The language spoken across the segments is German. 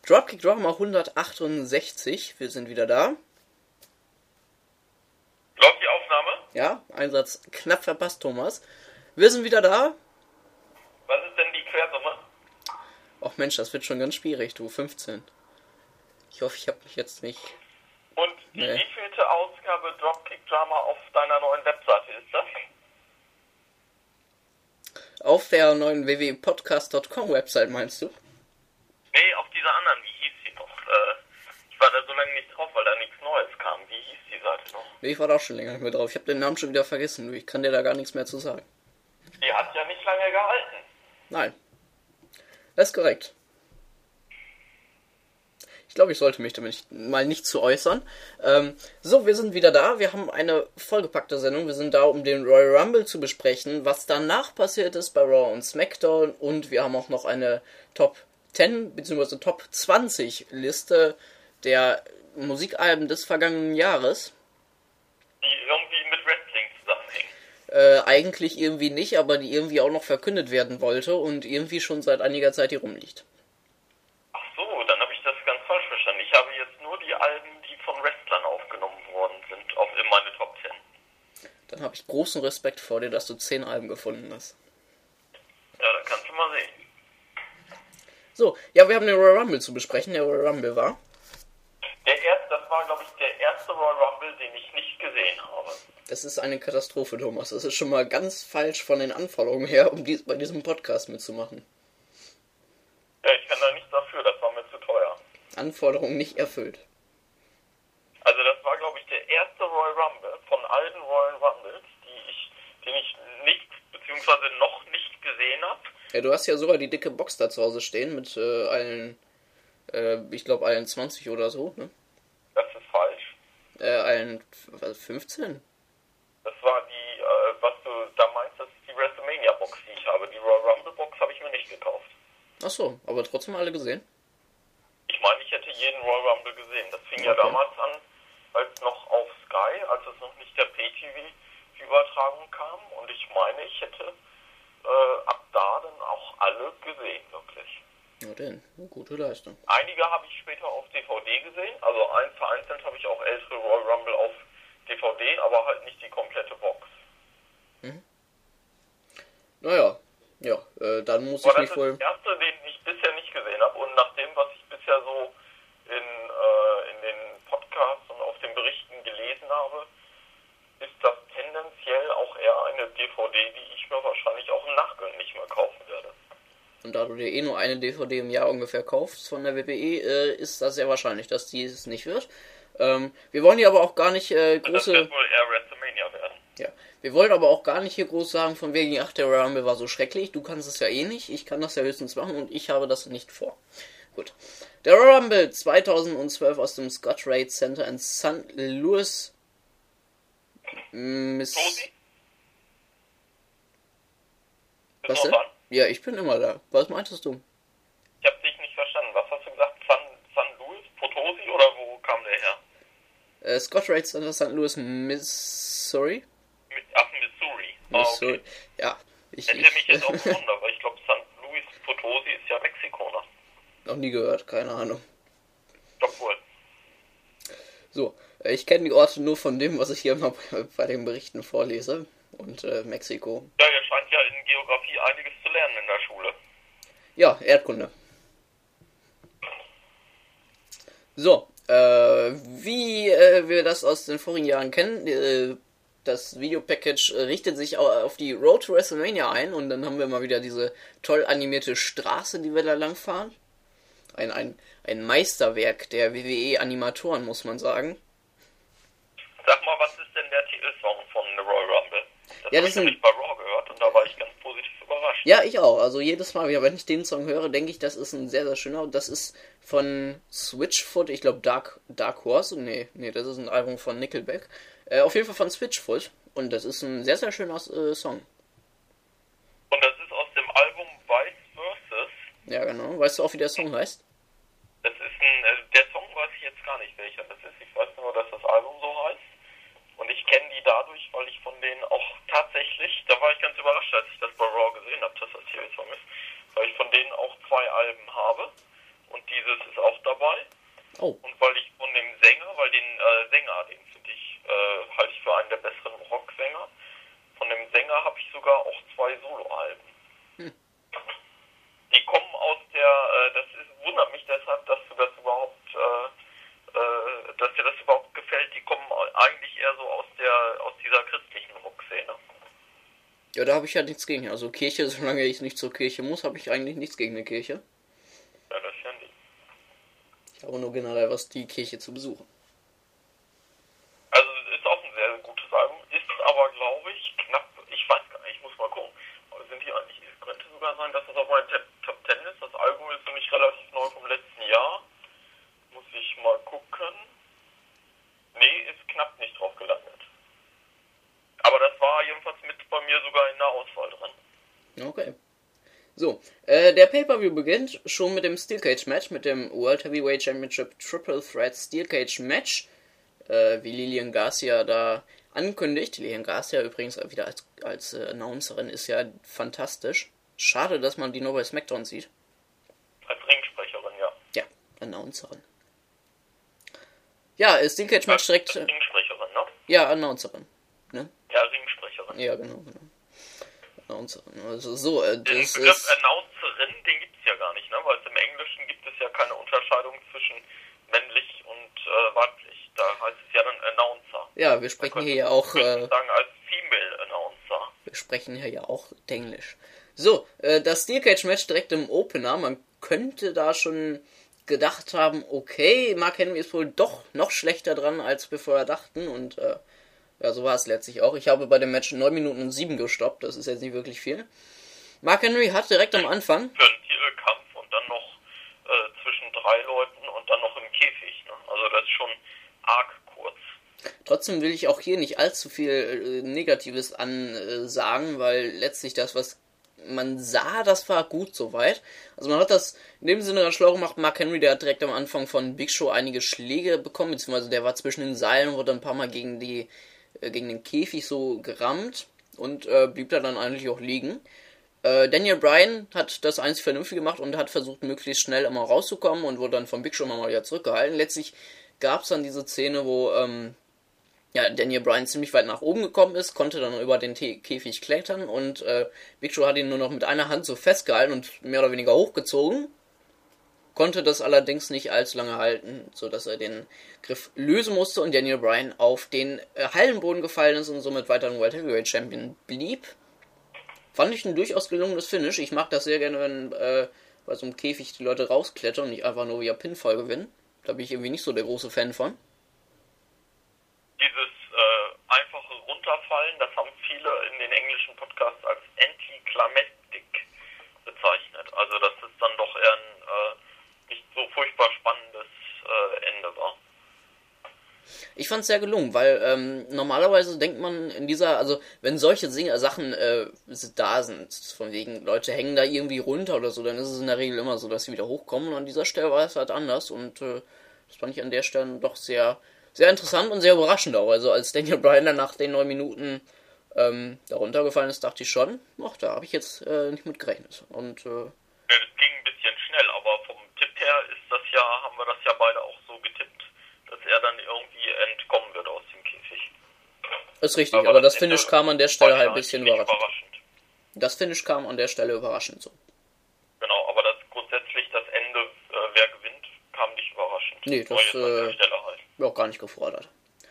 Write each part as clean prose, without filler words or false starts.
Dropkick Drama 168, wir sind wieder da. Läuft die Aufnahme? Ja, Einsatz knapp verpasst, Thomas. Wir sind wieder da. Was ist denn die Quersumme? Och Mensch, das wird schon ganz schwierig, du, 15. Ich hoffe, ich habe mich jetzt nicht... Und die wievielte Ausgabe Dropkick Drama auf deiner neuen Webseite ist das? Auf der neuen www.podcast.com Website, meinst du? Nee, auf dieser anderen, wie hieß die noch? Ich war da so lange nicht drauf, weil da nichts Neues kam. Wie hieß die Seite noch? Nee, ich war da auch schon länger nicht mehr drauf. Ich habe den Namen schon wieder vergessen, du. Ich kann dir da gar nichts mehr zu sagen. Die hat ja nicht lange gehalten. Nein. Das ist korrekt. Ich glaube, ich sollte mich damit mal nicht zu äußern. So, wir sind wieder da. Wir haben eine vollgepackte Sendung. Wir sind da, um den Royal Rumble zu besprechen, was danach passiert ist bei Raw und SmackDown. Und wir haben auch noch eine Top 10 bzw. Top 20 Liste der Musikalben des vergangenen Jahres. Die irgendwie mit Wrestling zusammenhängen. Eigentlich irgendwie nicht, aber die irgendwie auch noch verkündet werden wollte und irgendwie schon seit einiger Zeit hier rumliegt. Ach so, dann habe ich das ganz falsch verstanden. Ich habe jetzt nur die Alben, die von Wrestlern aufgenommen worden sind, in meine Top 10. Dann habe ich großen Respekt vor dir, dass du 10 Alben gefunden hast. Ja, dann kannst du mal sehen. So, ja, wir haben den Royal Rumble zu besprechen. Der Royal Rumble war... Das war, glaube ich, der erste Royal Rumble, den ich nicht gesehen habe. Das ist eine Katastrophe, Thomas. Das ist schon mal ganz falsch von den Anforderungen her, um bei diesem Podcast mitzumachen. Ja, ich kann da nichts dafür, das war mir zu teuer. Anforderungen nicht erfüllt. Also das war, glaube ich, der erste Royal Rumble von allen Royal Rumbles, den ich nicht, beziehungsweise noch nicht gesehen habe. Ja, du hast ja sogar die dicke Box da zu Hause stehen mit allen, ich glaube allen 20 oder so, ne? Das ist falsch. Allen 15? Das war die, was du da meinst, das ist die WrestleMania-Box, die ich habe. Die Royal Rumble-Box habe ich mir nicht gekauft. Ach so, aber trotzdem alle gesehen? Ich meine, ich hätte jeden Royal Rumble gesehen. Das fing ja damals an, als noch auf Sky, als es noch nicht der Pay-TV-Übertragung kam. Und ich meine, ich hätte ab da dann auch alle gesehen, wirklich. Ja, denn, eine gute Leistung. Einige habe ich später auf DVD gesehen, also vereinzelt habe ich auch ältere Royal Rumble auf DVD, aber halt nicht die komplette Box. Mhm. Naja, ja, dann muss aber ich mich wohl... Das ist der erste, den ich bisher nicht gesehen habe, und nach dem, was ich bisher so in den Podcasts und auf den Berichten gelesen habe, ist das tendenziell auch eher eine DVD, die ich mir wahrscheinlich auch im Nachgang nicht mehr kaufen werde. Und da du dir eh nur eine DVD im Jahr ungefähr kaufst von der WWE, ist das sehr wahrscheinlich, dass die es nicht wird. Wir wollen hier aber auch gar nicht große... Das wird wohl eher WrestleMania werden. Ja, wir wollen aber auch gar nicht hier groß sagen, von wegen, ach, der Royal Rumble war so schrecklich, du kannst es ja eh nicht, ich kann das ja höchstens machen und ich habe das nicht vor. Gut. Der Royal Rumble 2012 aus dem Scottrade Center in St. Louis, Tosi? Was denn? Ja, ich bin immer da. Was meintest du? Ich habe dich nicht verstanden. Was hast du gesagt? St. Louis? Potosi oder wo kam der her? Scottrade Center St. Louis, Missouri? Missouri. Missouri. Okay. Ja. Hätte mich jetzt auch gewundert, weil ich glaube, St. Louis Potosi ist ja Mexiko, ne? Noch nie gehört, keine Ahnung. Doch wohl. So, ich kenne die Orte nur von dem, was ich hier immer bei den Berichten vorlese. Und Mexiko. Ja, ihr scheint ja in Geografie einiges zu lernen in der Schule. Ja, Erdkunde. So, wie wir das aus den vorigen Jahren kennen, das Videopackage richtet sich auf die Road to WrestleMania ein und dann haben wir mal wieder diese toll animierte Straße, die wir da lang fahren. Ein Meisterwerk der WWE-Animatoren, muss man sagen. Sag mal, was ist denn der Titelsong von The Royal Rumble? Das ja, habe ich nämlich bei Raw gehört und da war ich ganz positiv überrascht. Ja, ich auch. Also jedes Mal, wenn ich den Song höre, denke ich, das ist ein sehr, sehr schöner. Das ist von Switchfoot, ich glaube Dark Horse. Nee, das ist ein Album von Nickelback. Auf jeden Fall von Switchfoot. Und das ist ein sehr, sehr schöner Song. Und das ist aus dem Album Vice Versus. Ja, genau. Weißt du auch, wie der Song heißt? Das ist der Song weiß ich jetzt gar nicht, welcher das ist. Ich weiß nur, dass das Album so heißt. Und ich kenne die dadurch, weil ich von denen auch tatsächlich, da war ich ganz überrascht, als ich das bei Raw gesehen habe, dass das hier Song ist, weil ich von denen auch 2 Alben habe. und dieses ist auch dabei. Oh. Und weil ich von dem Sänger, den finde ich, halte ich für einen der besseren Rocksänger, von dem Sänger habe ich sogar auch 2 Soloalben. Die kommen aus wundert mich deshalb, dass du das überhaupt, dass dir das überhaupt gefällt. Die kommen eigentlich eher so aus dieser christlichen Rockszene. Ja, da habe ich ja nichts gegen. Also Kirche, solange ich nicht zur Kirche muss, habe ich eigentlich nichts gegen eine Kirche. Ja, das ist ja nicht. Ich habe nur generell was, die Kirche zu besuchen. Also es ist auch ein sehr gutes Album, ist aber, glaube ich, knapp, ich weiß gar nicht, ich muss mal gucken. Aber sind die eigentlich, es könnte sogar sein, dass das auf meinem Top 10 ist. Das Album ist nämlich relativ neu vom letzten Jahr. Muss ich mal gucken. Nee, ist knapp nicht drauf gelandet. Aber das war jedenfalls mit bei mir sogar in der Auswahl drin. Okay. So, der Pay-Per-View beginnt schon mit dem Steel Cage Match, mit dem World Heavyweight Championship Triple Threat Steel Cage Match, wie Lilian Garcia da ankündigt. Lilian Garcia übrigens wieder als Announcerin ist ja fantastisch. Schade, dass man die nur bei SmackDown sieht. Als Ringsprecherin, ja. Ja, Announcerin. Ja, Steel Cage Match direkt... Ringsprecherin, ne? Ja, Announcerin. Ne? Ja, Ringsprecherin. Ja, genau. Announcerin. Also so, Den das Begriff ist... Announcerin, den gibt es ja gar nicht, ne? Weil im Englischen gibt es ja keine Unterscheidung zwischen männlich und weiblich. Da heißt es ja dann Announcer. Ja, wir sprechen hier ja auch... sagen als Female Announcer. Wir sprechen hier ja auch Englisch. So, das Steel Cage Match direkt im Opener. Man könnte da schon gedacht haben, okay, Mark Henry ist wohl doch noch schlechter dran, als wir vorher dachten. Und ja, so war es letztlich auch. Ich habe bei dem Match 9 Minuten und 7 gestoppt. Das ist jetzt nicht wirklich viel. Mark Henry hat direkt am Anfang... Für einen Titelkampf und dann noch zwischen 3 Leuten und dann noch im Käfig. Ne? Also das ist schon arg kurz. Trotzdem will ich auch hier nicht allzu viel Negatives ansagen, weil letztlich das, was man sah, das war gut soweit. Also man hat das in dem Sinne ganz schlau gemacht. Mark Henry, der hat direkt am Anfang von Big Show einige Schläge bekommen, beziehungsweise der war zwischen den Seilen, wurde ein paar Mal gegen den Käfig so gerammt und blieb da dann eigentlich auch liegen. Daniel Bryan hat das einzig Vernünftige gemacht und hat versucht, möglichst schnell immer rauszukommen und wurde dann von Big Show mal wieder zurückgehalten. Letztlich gab es dann diese Szene, wo Daniel Bryan ziemlich weit nach oben gekommen ist, konnte dann über den Käfig klettern und Big Show hat ihn nur noch mit einer Hand so festgehalten und mehr oder weniger hochgezogen. Konnte das allerdings nicht allzu lange halten, sodass er den Griff lösen musste und Daniel Bryan auf den Hallenboden gefallen ist und somit weiter World Heavyweight Champion blieb. Fand ich ein durchaus gelungenes Finish. Ich mag das sehr gerne, wenn bei so einem Käfig die Leute rausklettern und nicht einfach nur via Pinfall gewinnen. Da bin ich irgendwie nicht so der große Fan von. Dieses einfache Runterfallen, das haben viele in den englischen Podcasts als Anticlimactic bezeichnet. Also dass es dann doch eher ein nicht so furchtbar spannendes Ende war. Ich fand es sehr gelungen, weil normalerweise denkt man in dieser, also wenn solche Sachen da sind, von wegen Leute hängen da irgendwie runter oder so, dann ist es in der Regel immer so, dass sie wieder hochkommen und an dieser Stelle war es halt anders und das fand ich an der Stelle doch sehr, sehr interessant und sehr überraschend auch. Also als Daniel Bryan dann nach den 9 Minuten da runtergefallen ist, dachte ich schon, ach, da habe ich jetzt nicht mit gerechnet. Und ja, das ging ein bisschen schnell, aber vom Tipp her haben wir das ja beide auch so getippt, dass er dann irgendwie entkommen wird aus dem Käfig. Ist richtig, aber das Finish kam an der Stelle halt ein bisschen überraschend. Das Finish kam an der Stelle überraschend so. Genau, aber grundsätzlich das Ende, wer gewinnt, kam nicht überraschend. Nee, das auch gar nicht gefordert.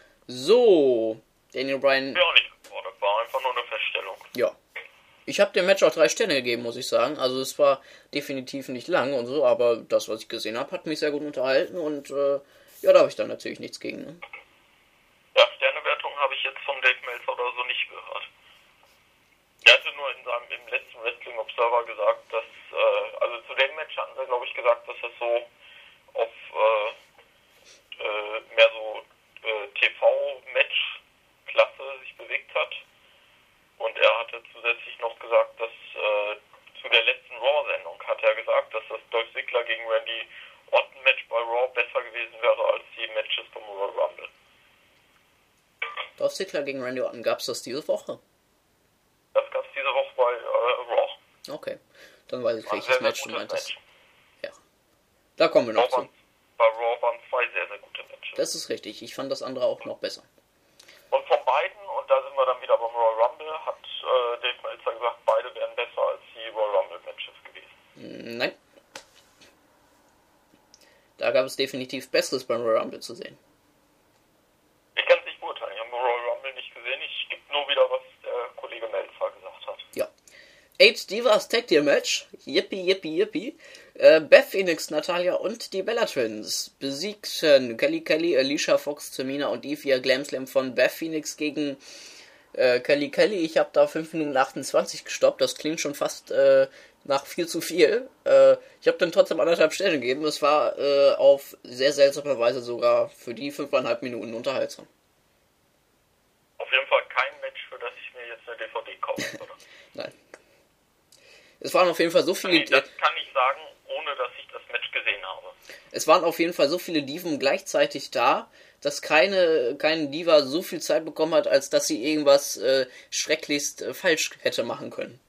So, Daniel Bryan... Ja, auch nicht gefordert, war einfach nur eine Feststellung. Ja. Ich habe dem Match auch 3 Sterne gegeben, muss ich sagen. Also es war definitiv nicht lang und so, aber das, was ich gesehen habe, hat mich sehr gut unterhalten und ja, da habe ich dann natürlich nichts gegen. Ne? Ja, Sternewertung habe ich jetzt von Dave Meltzer oder so nicht gehört. Er hatte nur im letzten Wrestling Observer gesagt, dass, also zu dem Match hatten sie, glaube ich, gesagt, dass das so auf mehr so TV-Match-Klasse sich bewegt hat. Und er hatte zusätzlich noch gesagt, dass zu der letzten Raw-Sendung hat er gesagt, dass das Dolph Ziggler gegen Randy Orton-Match bei Raw besser gewesen wäre als die Matches vom Royal Rumble. Dolph Ziggler gegen Randy Orton, gab's das diese Woche? Das gab's diese Woche bei Raw. Okay, dann weiß ich, welches Match du meintest. Ja. Da kommen wir noch zu. Bei Raw waren zwei sehr, sehr gute Matches. Das ist richtig. Ich fand das andere auch noch besser. Und von beiden, und da sind wir dann wieder beim Royal Rumble, hat Dave Meltzer gesagt, beide wären besser als die Royal Rumble Matches gewesen. Nein. Da gab es definitiv Besseres beim Royal Rumble zu sehen. Ich kann es nicht beurteilen. Ich habe den Royal Rumble nicht gesehen. Ich gebe nur wieder, was der Kollege Meltzer gesagt hat. Ja. 8 Divas Tag Team Match. Yippie, yippie, yippie. Beth Phoenix, Natalia und die Bella Twins besiegten Kelly, Alicia Fox, Tamina und Eve via Glam Slam von Beth Phoenix gegen Kelly. Ich habe da 5 Minuten 28 gestoppt. Das klingt schon fast nach viel zu viel. Ich habe dann trotzdem 1,5 Sterne gegeben. Es war auf sehr seltsame Weise sogar für die 5,5 Minuten unterhaltsam. Auf jeden Fall kein Match, für das ich mir jetzt eine DVD kaufen würde. Nein. Es waren auf jeden Fall so viele... Das kann ich sagen, ohne dass ich das Match gesehen habe. Es waren auf jeden Fall so viele Diven gleichzeitig da, dass keine Diva so viel Zeit bekommen hat, als dass sie irgendwas schrecklichst falsch hätte machen können.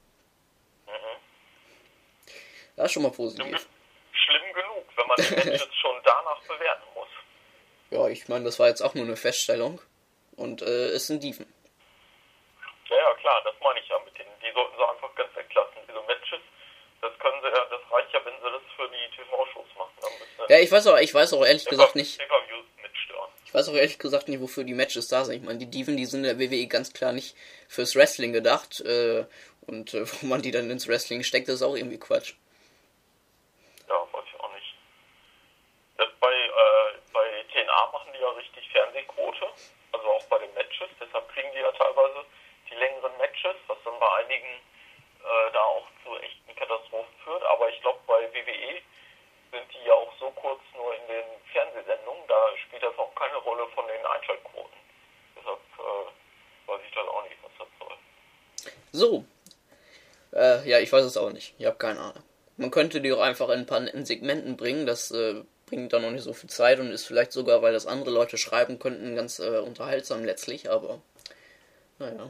Das ist schon mal positiv. Schlimm genug, wenn man die Matches schon danach bewerten muss. Ja, ich meine, das war jetzt auch nur eine Feststellung. Und es sind Diven. Ja, klar, das meine ich ja mit denen. Die sollten sie einfach ganz weglassen. Diese Matches, das können sie ja, das reicht ja, wenn sie das für die TV-Shows machen. Ja, ich weiß auch ehrlich gesagt nicht. Pay-per-Views mitstören. Ich weiß auch ehrlich gesagt nicht, wofür die Matches da sind. Ich meine, die Diven, die sind in der WWE ganz klar nicht fürs Wrestling gedacht. Und wo man die dann ins Wrestling steckt, ist auch irgendwie Quatsch. Ja, weiß ich auch nicht. Das bei TNA machen die ja richtig Fernsehquote. Also auch bei den Matches. Deshalb kriegen die ja teilweise die längeren Matches, was dann bei einigen da auch zu echten Katastrophen führt. Aber ich glaube, bei WWE sind die ja auch so kurz nur in den Fernsehsendungen. Da spielt das auch keine Rolle von den Einschaltquoten. Deshalb weiß ich dann auch nicht, was das soll. So. Ja, ich weiß es auch nicht. Ich habe keine Ahnung. Man könnte die auch einfach in ein paar netten Segmenten bringen. Das bringt dann noch nicht so viel Zeit und ist vielleicht sogar, weil das andere Leute schreiben könnten, ganz unterhaltsam letztlich. Aber naja.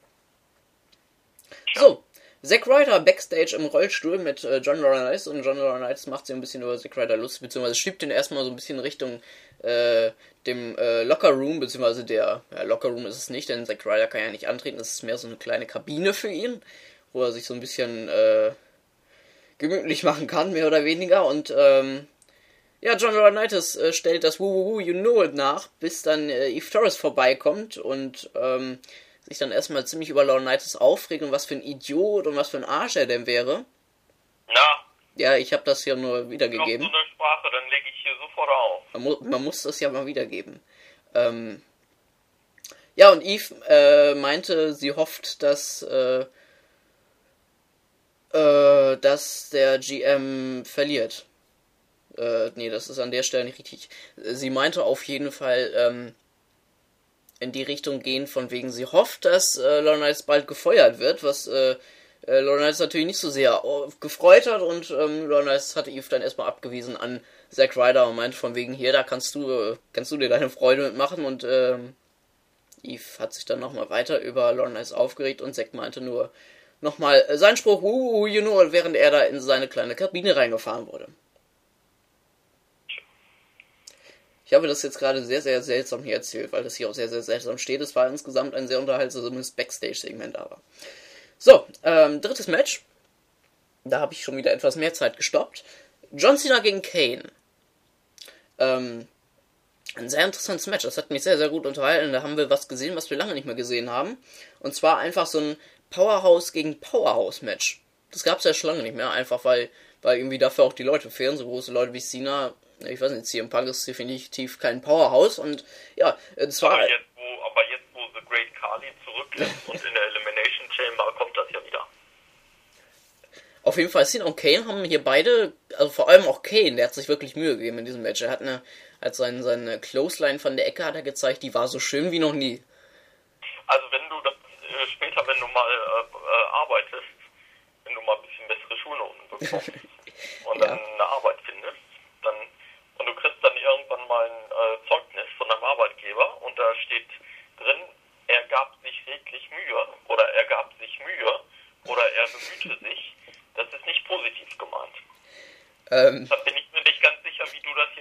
So. Zack Ryder backstage im Rollstuhl mit John Laurinaitis und John Laurinaitis macht sich ein bisschen über Zack Ryder lustig, beziehungsweise schiebt ihn erstmal so ein bisschen Richtung dem Locker Room, beziehungsweise der Locker Room ist es nicht, denn Zack Ryder kann ja nicht antreten, das ist mehr so eine kleine Kabine für ihn, wo er sich so ein bisschen gemütlich machen kann, mehr oder weniger, und John Laurinaitis stellt das Woo You Know It nach, bis dann Eve Torres vorbeikommt und sich dann erstmal ziemlich über Laurinaitis aufregt und was für ein Idiot und was für ein Arsch er denn wäre. Na? Ja, ich habe das hier nur wiedergegeben. Noch so eine Sprache, dann lege ich hier sofort auf. Man muss das ja mal wiedergeben. Ja, und Eve meinte, sie hofft, dass der GM verliert. Nee, das ist an der Stelle nicht richtig. Sie meinte auf jeden Fall in die Richtung gehen, von wegen sie hofft, dass Laurinaitis bald gefeuert wird, was Laurinaitis natürlich nicht so sehr gefreut hat, und Laurinaitis hatte Eve dann erstmal abgewiesen an Zack Ryder und meinte von wegen, hier, da kannst du dir deine Freude mitmachen, und Eve hat sich dann nochmal weiter über Laurinaitis aufgeregt und Zack meinte nur nochmal seinen Spruch, you know, während er da in seine kleine Kabine reingefahren wurde. Ich habe das jetzt gerade sehr, sehr seltsam hier erzählt, weil das hier auch sehr, sehr seltsam steht. Es war insgesamt ein sehr unterhaltsames Backstage-Segment, aber. So, drittes Match. Da habe ich schon wieder etwas mehr Zeit gestoppt. John Cena gegen Kane. Ein sehr interessantes Match. Das hat mich sehr, sehr gut unterhalten. Da haben wir was gesehen, was wir lange nicht mehr gesehen haben. Und zwar einfach so ein Powerhouse gegen Powerhouse-Match. Das gab es ja schon lange nicht mehr, einfach weil irgendwie dafür auch die Leute fehlen. So große Leute wie Cena. Ich weiß nicht, CM Punk ist definitiv kein Powerhouse, und ja, zwar... Aber jetzt, wo The Great Khali zurück ist und in der Elimination Chamber, kommt das ja wieder. Auf jeden Fall, Cena und Kane haben hier beide, also vor allem auch Kane, der hat sich wirklich Mühe gegeben in diesem Match. Er hat seine Clothesline von der Ecke hat er gezeigt, die war so schön wie noch nie. Also wenn du das später, wenn du mal arbeitest, wenn du mal ein bisschen bessere Schulnoten bekommst und dann eine Arbeit findest, und du kriegst dann irgendwann mal ein Zeugnis von deinem Arbeitgeber und da steht drin, er gab sich redlich Mühe oder er gab sich Mühe oder er bemühte sich, das ist nicht positiv gemeint. Da bin ich mir nicht ganz sicher.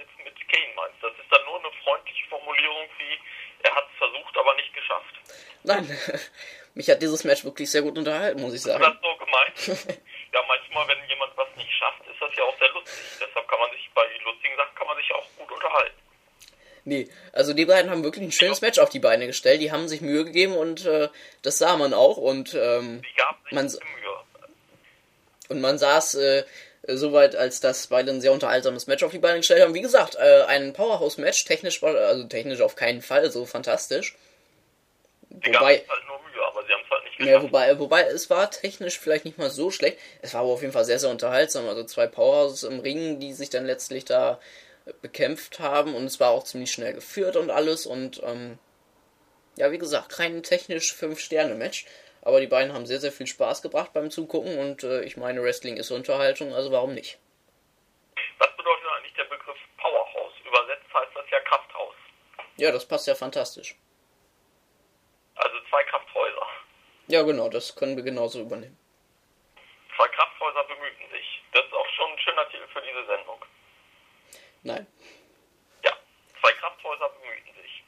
jetzt mit Kane meinst. Das ist dann nur eine freundliche Formulierung wie, er hat es versucht, aber nicht geschafft. Nein, mich hat dieses Match wirklich sehr gut unterhalten, muss ich sagen. Ist das so gemeint? Ja, manchmal, wenn jemand was nicht schafft, ist das ja auch sehr lustig. Deshalb kann man sich bei lustigen Sachen auch gut unterhalten. Nee, also die beiden haben wirklich ein schönes Match auf die Beine gestellt. Die haben sich Mühe gegeben und das sah man auch. Und Die gaben sich Mühe. Und man saß soweit, als dass beide ein sehr unterhaltsames Match auf die Beine gestellt haben. Wie gesagt, ein Powerhouse-Match, technisch auf keinen Fall so fantastisch. Die gaben sich halt nur Mühe, aber sie haben es halt nicht geschafft. Ja, wobei es war technisch vielleicht nicht mal so schlecht. Es war aber auf jeden Fall sehr, sehr unterhaltsam. Also zwei Powerhouses im Ring, die sich dann letztlich da bekämpft haben, und es war auch ziemlich schnell geführt und alles, und ja, wie gesagt, kein technisch 5-Sterne-Match, aber die beiden haben sehr, sehr viel Spaß gebracht beim Zugucken, und ich meine, Wrestling ist Unterhaltung, also warum nicht? Was bedeutet eigentlich der Begriff Powerhouse? Übersetzt heißt das ja Krafthaus. Ja, das passt ja fantastisch. Also 2 Krafthäuser. Ja, genau, das können wir genauso übernehmen. 2 Krafthäuser bemühten sich. Das ist auch schon ein schöner Titel für diese Sendung. Nein. Ja, 2 Krafthäuser bemühten sich.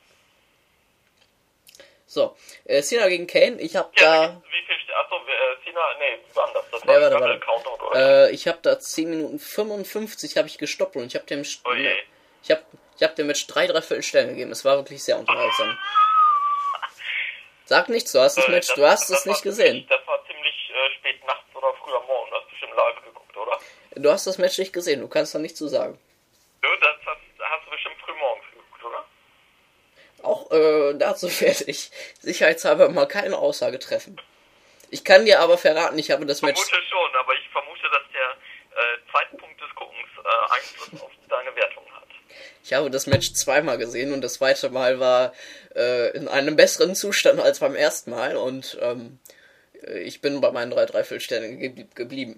So, Cena gegen Kane, ich hab da... Wie viel achso, Cena, nee, wie war das? Das war ein warte. Countout, oder? Ich hab da 10 Minuten 55 habe ich gestoppt, und ich hab dem... Oh je. Ich hab dem Match 3 Sterne gegeben, es war wirklich sehr unterhaltsam. Sag nichts, du hast das Match, du hast es nicht gesehen. Das war ziemlich spät nachts oder früh am Morgen, du hast bestimmt live geguckt, oder? Du hast das Match nicht gesehen, du kannst da nichts zu sagen. Das hast du bestimmt früh morgens geguckt, oder? Auch dazu werde ich sicherheitshalber mal keine Aussage treffen. Ich kann dir aber verraten, ich habe das Match... Ich vermute schon, aber ich vermute, dass der Zeitpunkt des Guckens Einfluss auf deine Wertung hat. Ich habe das Match 2-mal gesehen, und das zweite Mal war in einem besseren Zustand als beim ersten Mal, und ich bin bei meinen 3 Sternen geblieben.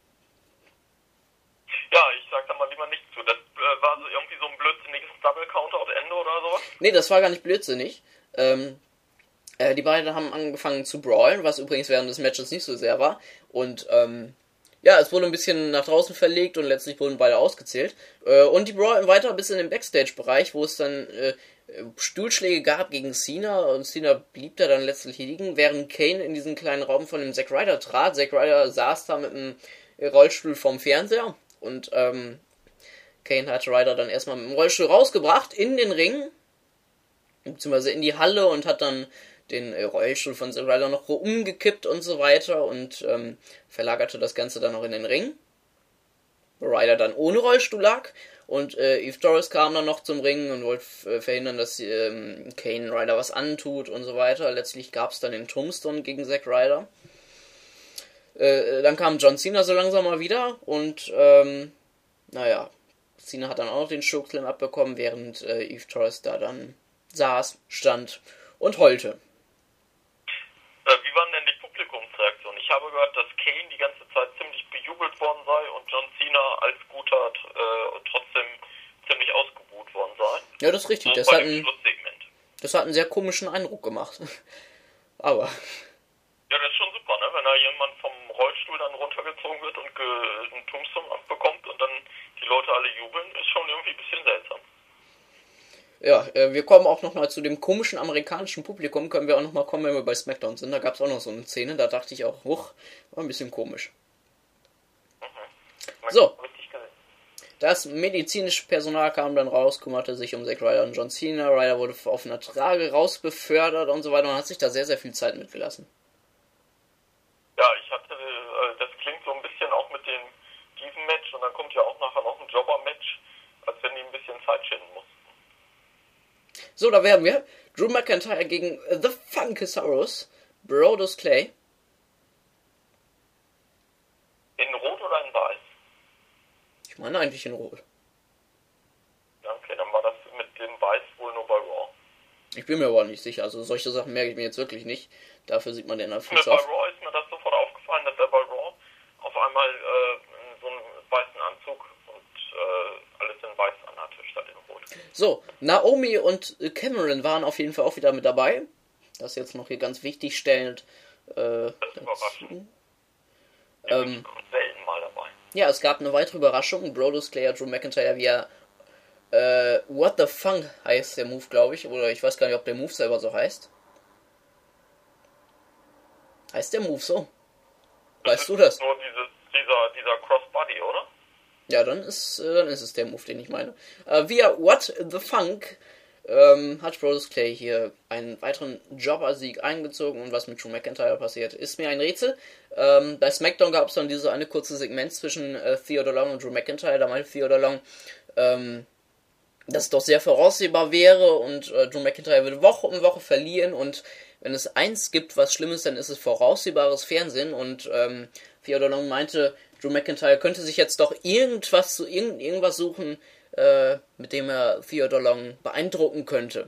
Ja, ich sag da mal lieber nichts zu. Das war so irgendwie so ein blödsinniges Double-Counter-Ende oder sowas? Nee, das war gar nicht blödsinnig. Die beiden haben angefangen zu brawlen, was übrigens während des Matches nicht so sehr war. Und ja, es wurde ein bisschen nach draußen verlegt, und letztlich wurden beide ausgezählt. Und die brawlen weiter bis in den Backstage-Bereich, wo es dann Stuhlschläge gab gegen Cena, und Cena blieb da dann letztlich liegen, während Kane in diesen kleinen Raum von dem Zack Ryder trat. Zack Ryder saß da mit einem Rollstuhl vorm Fernseher, und Kane hat Ryder dann erstmal mit dem Rollstuhl rausgebracht in den Ring, beziehungsweise in die Halle, und hat dann den Rollstuhl von Zack Ryder noch umgekippt und so weiter, und verlagerte das Ganze dann noch in den Ring, wo Ryder dann ohne Rollstuhl lag, und Eve Torres kam dann noch zum Ring und wollte verhindern, dass Kane Ryder was antut und so weiter. Letztlich gab es dann den Tombstone gegen Zack Ryder. Dann kam John Cena so langsam mal wieder, und naja, Cena hat dann auch noch den Chokeslam abbekommen, während Eve Torres da dann saß, stand und heulte. Wie waren denn die Publikumsreaktionen? Ich habe gehört, dass Kane die ganze Zeit ziemlich bejubelt worden sei und John Cena als guter trotzdem ziemlich ausgebuht worden sei. Ja, das ist richtig. So Das hat einen sehr komischen Eindruck gemacht. Aber... Ja, das ist schon super, ne? Wenn da jemand vom Rollstuhl dann runtergezogen wird und einen Tombstone abbekommt und dann die Leute alle jubeln, ist schon irgendwie ein bisschen seltsam. Ja, wir kommen auch nochmal zu dem komischen amerikanischen Publikum, können wir auch nochmal kommen, wenn wir bei SmackDown sind. Da gab es auch noch so eine Szene, da dachte ich auch, huch, war ein bisschen komisch. So, das medizinische Personal kam dann raus, kümmerte sich um Zack Ryder und John Cena. Ryder wurde auf einer Trage rausbefördert und so weiter. Man hat sich da sehr, sehr viel Zeit mitgelassen. Ja, das klingt so ein bisschen auch mit diesem Match, und dann kommt ja auch nachher noch ein Jobber-Match, als wenn die ein bisschen Zeit schinden mussten. So, da werden wir. Drew McIntyre gegen The Funkasaurus, Brodus Clay. In Rot oder in Weiß? Ich meine eigentlich in Rot. Ja, okay, dann war das mit dem Weiß wohl nur bei Raw. Ich bin mir aber nicht sicher, also solche Sachen merke ich mir jetzt wirklich nicht. Dafür sieht man den einfach Bei Raw ist mir das sofort aufgefallen, dass er bei Raw auf einmal so einen weißen Anzug und alles in Weiß anhatte, statt in Rot. So, Naomi und Cameron waren auf jeden Fall auch wieder mit dabei. Das jetzt noch hier ganz wichtig stellend. Das ist überraschend. Selten mal dabei. Ja, es gab eine weitere Überraschung. Brodus Clay hat Drew McIntyre via What the Funk heißt der Move, glaube ich. Oder ich weiß gar nicht, ob der Move selber so heißt. Heißt der Move so? Weißt du das? Nur dieser Crossbody, oder? Ja, dann ist es der Move, den ich meine. Via What the Funk hat Brodus Clay hier einen weiteren Jobber-Sieg eingezogen, und was mit Drew McIntyre passiert, ist mir ein Rätsel. Bei SmackDown gab es dann diese eine kurze Segment zwischen Theodore Long und Drew McIntyre. Da meinte Theodore Long, dass es doch sehr voraussehbar wäre, und Drew McIntyre würde Woche um Woche verlieren, und wenn es eins gibt, was schlimm ist, dann ist es voraussehbares Fernsehen, und Theodore Long meinte, Drew McIntyre könnte sich jetzt doch irgendwas suchen, mit dem er Theodore Long beeindrucken könnte.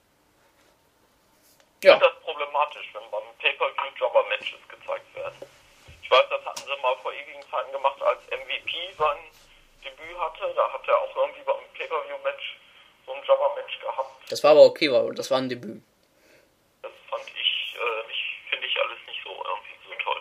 Ja. Ich finde das problematisch, wenn beim Pay-Per-View Jobber-Matches gezeigt werden. Ich weiß, das hatten sie mal vor ewigen Zeiten gemacht, als MVP sein Debüt hatte. Da hat er auch irgendwie beim Pay-Per-View-Match so ein Jobber-Match gehabt. Das war aber okay, weil das war ein Debüt. Das finde ich alles nicht so irgendwie so toll.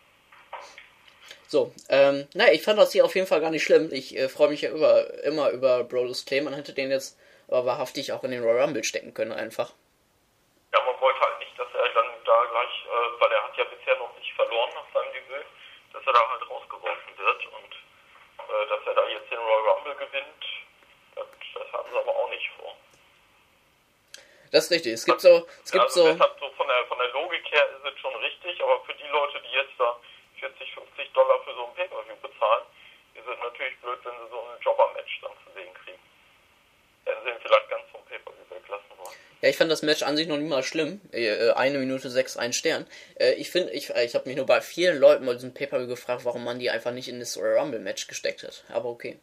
So, ich fand das hier auf jeden Fall gar nicht schlimm. Ich freue mich ja immer über Brodus Clay. Man hätte den jetzt aber wahrhaftig auch in den Royal Rumble stecken können, einfach. Ja, man wollte halt nicht, dass er dann da gleich, weil er hat ja bisher noch nicht verloren nach seinem Debüt, dass er da halt rausgeworfen wird, und dass er da jetzt den Royal Rumble gewinnt, das hatten sie aber auch nicht vor. Das ist richtig. Deshalb so von der Logik her ist es schon richtig, aber für die Leute, die jetzt da $40, $50 für so ein Pay-Per-View bezahlen, ist es natürlich blöd, wenn sie so ein Jobber-Match dann zu sehen kriegen. Dann sind vielleicht ganz vom Pay-Per-View weglassen wollen. Ja, ich fand das Match an sich noch nie mal schlimm. 1 Minute 6, 1 Stern. Ich habe mich nur bei vielen Leuten bei diesem Pay-Per-View gefragt, warum man die einfach nicht in das Royal Rumble Match gesteckt hat. Aber okay.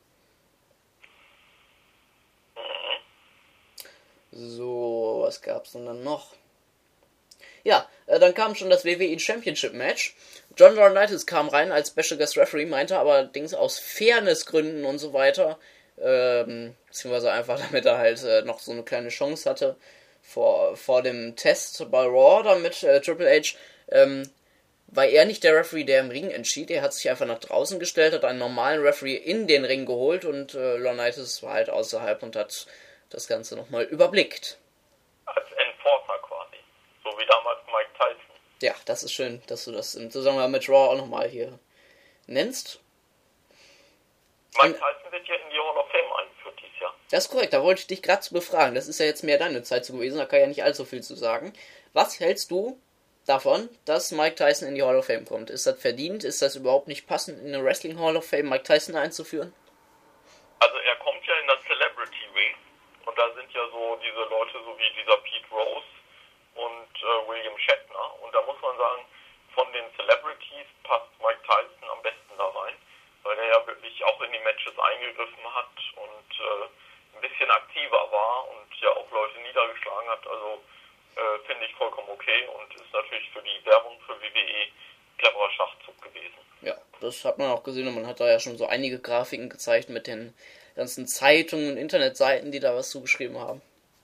So, was gab's denn dann noch? Ja, dann kam schon das WWE Championship Match. John Laurinaitis kam rein als Special Guest Referee, meinte allerdings aus Fairnessgründen und so weiter, beziehungsweise einfach damit er halt noch so eine kleine Chance hatte vor dem Test bei Raw, damit Triple H, war er nicht der Referee, der im Ring entschied. Er hat sich einfach nach draußen gestellt, hat einen normalen Referee in den Ring geholt, und Laurinaitis war halt außerhalb und hat das Ganze nochmal überblickt. Als Enforcer quasi. So wie damals Mike Tyson. Ja, das ist schön, dass du das im Zusammenhang mit Raw auch nochmal hier nennst. Mike Tyson wird ja in die Hall of Fame eingeführt dieses Jahr. Das ist korrekt, da wollte ich dich gerade zu befragen. Das ist ja jetzt mehr deine Zeit so gewesen, da kann ich ja nicht allzu viel zu sagen. Was hältst du davon, dass Mike Tyson in die Hall of Fame kommt? Ist das verdient? Ist das überhaupt nicht passend, in eine Wrestling Hall of Fame Mike Tyson einzuführen? Also er kommt ja in das Celebrity Ring, und da sind ja so diese Leute, so wie dieser Pete Rose und William Shatner, und da muss man sagen, von den Celebrities passt Mike Tyson am besten da rein, weil er ja wirklich auch in die Matches eingegriffen hat und ein bisschen aktiver war und ja auch Leute niedergeschlagen hat. Also finde ich vollkommen okay, und ist natürlich für die Werbung für WWE cleverer Schachzug gewesen. Ja, das hat man auch gesehen, und man hat da ja schon so einige Grafiken gezeigt mit den ganzen Zeitungen und Internetseiten, die da was zugeschrieben haben.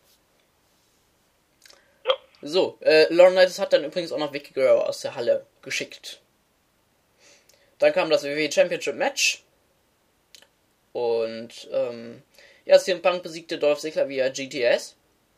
Ja. So, Laurinaitis hat dann übrigens auch noch Vicky Guerrero aus der Halle geschickt. Dann kam das WWE Championship Match. Und, CM Punk besiegte Dolph Ziggler via GTS.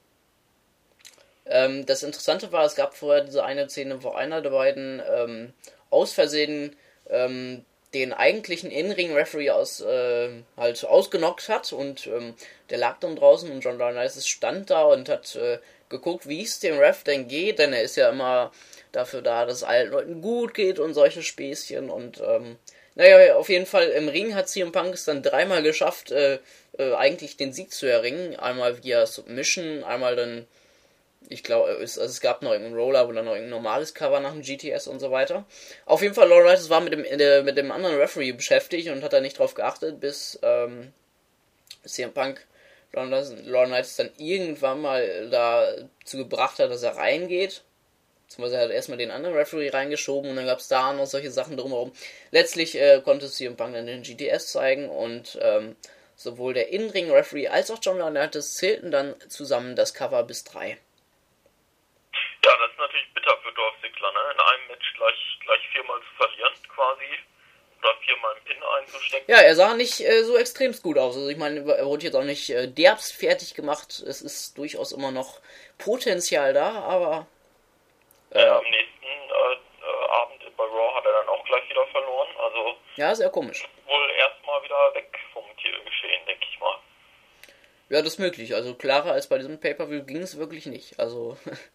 Das Interessante war, es gab vorher diese eine Szene, wo einer der beiden aus Versehen den eigentlichen In-Ring-Referee ausgenockt hat, und der lag dann draußen, und John Laurinaitis stand da und hat geguckt, wie es dem Ref denn geht, denn er ist ja immer dafür da, dass es allen Leuten gut geht und solche Späßchen, und auf jeden Fall im Ring hat CM Punk es dann 3-mal geschafft, eigentlich den Sieg zu erringen, einmal via Submission, einmal dann, ich glaube, es gab noch irgendeinen Roller oder noch irgendein normales Cover nach dem GTS und so weiter. Auf jeden Fall, Laurinaitis war mit dem anderen Referee beschäftigt und hat da nicht drauf geachtet, bis CM Punk Laurinaitis dann irgendwann mal dazu gebracht hat, dass er reingeht. Beziehungsweise er hat erstmal den anderen Referee reingeschoben, und dann gab es da noch solche Sachen drumherum. Letztlich konnte CM Punk dann den GTS zeigen, und sowohl der In-Ring-Referee als auch John Laurinaitis zählten dann zusammen das Cover bis 3. Ja, das ist natürlich bitter für Dolph Ziggler, ne? In einem Match gleich 4-mal zu verlieren, quasi. oder 4-mal einen Pin einzustecken. Ja, er sah nicht so extremst gut aus. Also ich meine, er wurde jetzt auch nicht derbst fertig gemacht. Es ist durchaus immer noch Potenzial da, aber... Am nächsten Abend bei Raw hat er dann auch gleich wieder verloren. Also ja, sehr komisch. wohl erstmal wieder weg vom Titelgeschehen, denke ich mal. Ja, das ist möglich. Also klarer als bei diesem Pay-Per-View ging es wirklich nicht. Also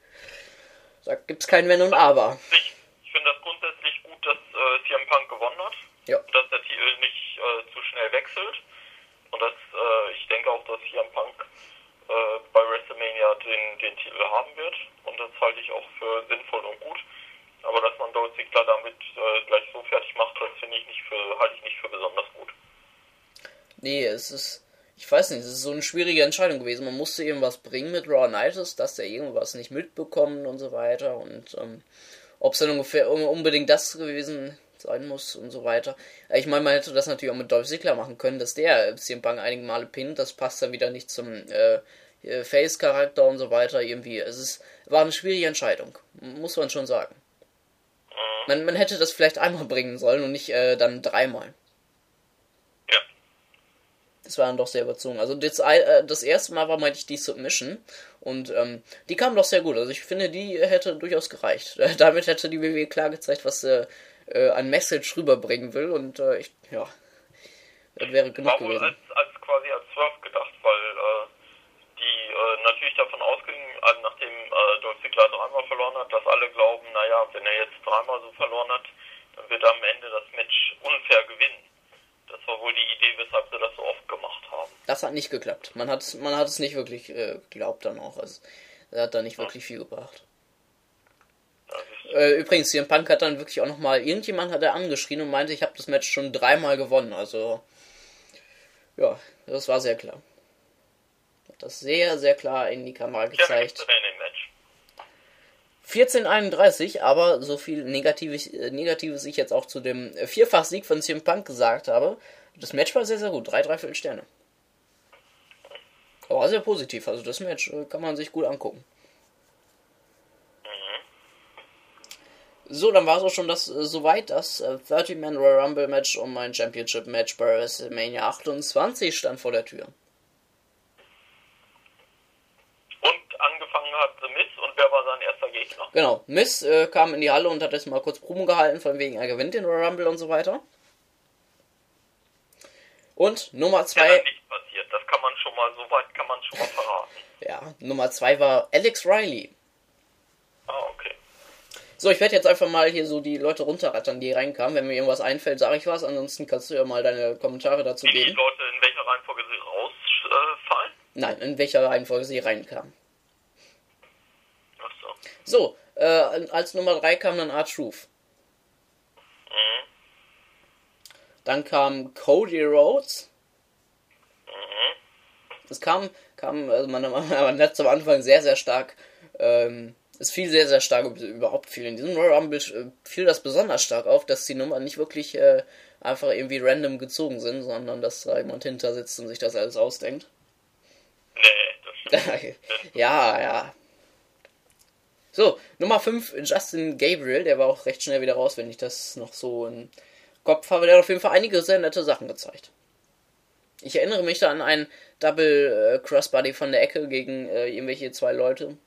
da gibt's kein Wenn und Aber. Ich finde das grundsätzlich gut, dass CM Punk gewonnen hat. Ja. Dass der Titel nicht zu schnell wechselt. Und dass ich denke auch, dass CM Punk bei WrestleMania den Titel haben wird. Und das halte ich auch für sinnvoll und gut. Aber dass man Dolph Ziggler damit gleich so fertig macht, das halte ich nicht für besonders gut. Nee, ich weiß nicht, es ist so eine schwierige Entscheidung gewesen. Man musste irgendwas bringen mit Raw United, dass der irgendwas nicht mitbekommt und so weiter. Und ob es dann ungefähr unbedingt das gewesen sein muss und so weiter. Ich meine, man hätte das natürlich auch mit Dolph Ziggler machen können, dass der CM Punk einige Male pinnt. Das passt dann wieder nicht zum Face-Charakter und so weiter. Irgendwie, war eine schwierige Entscheidung, muss man schon sagen. Man hätte das vielleicht einmal bringen sollen und nicht dann 3-mal. Ja. Das war dann doch sehr überzogen. Also das erste Mal war, meinte ich, die Submission. Und die kam doch sehr gut. Also ich finde, die hätte durchaus gereicht. Damit hätte die WWE klar gezeigt, was sie ein Message rüberbringen will. Und das wäre genug war wohl gewesen. quasi als Swerve gedacht, weil die natürlich davon ausgingen, nachdem Dolph Ziggler 3-mal verloren hat, dass alle glauben, naja, wenn er jetzt 3-mal so verloren hat, dann wird er am Ende das Match unfair gewinnen. Das war wohl die Idee, weshalb sie das so oft gemacht haben. Das hat nicht geklappt. Man hat es nicht wirklich geglaubt dann auch. Also, er hat da nicht wirklich viel gebracht. Übrigens, CM Punk hat dann wirklich auch nochmal, irgendjemand hat er angeschrien und meinte, ich habe das Match schon 3-mal gewonnen. Also, ja, das war sehr klar. Hat das sehr, sehr klar in die Kamera gezeigt. Ja, in dem Match. 14:31, aber so viel Negatives ich jetzt auch zu dem Vierfach-Sieg von CM Punk gesagt habe. Das Match war sehr, sehr gut. 3,75 Sterne. Aber sehr positiv. Also das Match kann man sich gut angucken. So, dann war es auch schon soweit das 30-Man Royal Rumble Match um ein Championship Match bei WrestleMania 28 stand vor der Tür. Und angefangen hat The Miz, und wer war sein erster Gegner? Genau, Miz kam in die Halle und hat jetzt mal kurz Promo gehalten, von wegen er gewinnt den Royal Rumble und so weiter. Und Nummer 2... Ja, nichts passiert, das kann man schon mal, so weit kann man schon mal verraten. Ja, Nummer 2 war Alex Riley. Ah, okay. So, ich werde jetzt einfach mal hier so die Leute runterrattern, die reinkamen. Wenn mir irgendwas einfällt, sage ich was. Ansonsten kannst du ja mal deine Kommentare dazu geben. Die Leute, in welcher Reihenfolge sie rausfallen? Nein, in welcher Reihenfolge sie reinkamen. Ach so. So, als Nummer 3 kam dann R-Truth. Mhm. Dann kam Cody Rhodes. Mhm. Es kam, also man hat am Anfang sehr, sehr stark, es fiel sehr, sehr stark, überhaupt viel in diesem Royal Rumble fiel das besonders stark auf, dass die Nummern nicht wirklich einfach irgendwie random gezogen sind, sondern dass da jemand hinter sitzt und sich das alles ausdenkt. Nee, das stimmt. Ja. So, Nummer 5, Justin Gabriel, der war auch recht schnell wieder raus, wenn ich das noch so im Kopf habe. Der hat auf jeden Fall einige sehr nette Sachen gezeigt. Ich erinnere mich da an einen Double Crossbody von der Ecke gegen irgendwelche 2 Leute.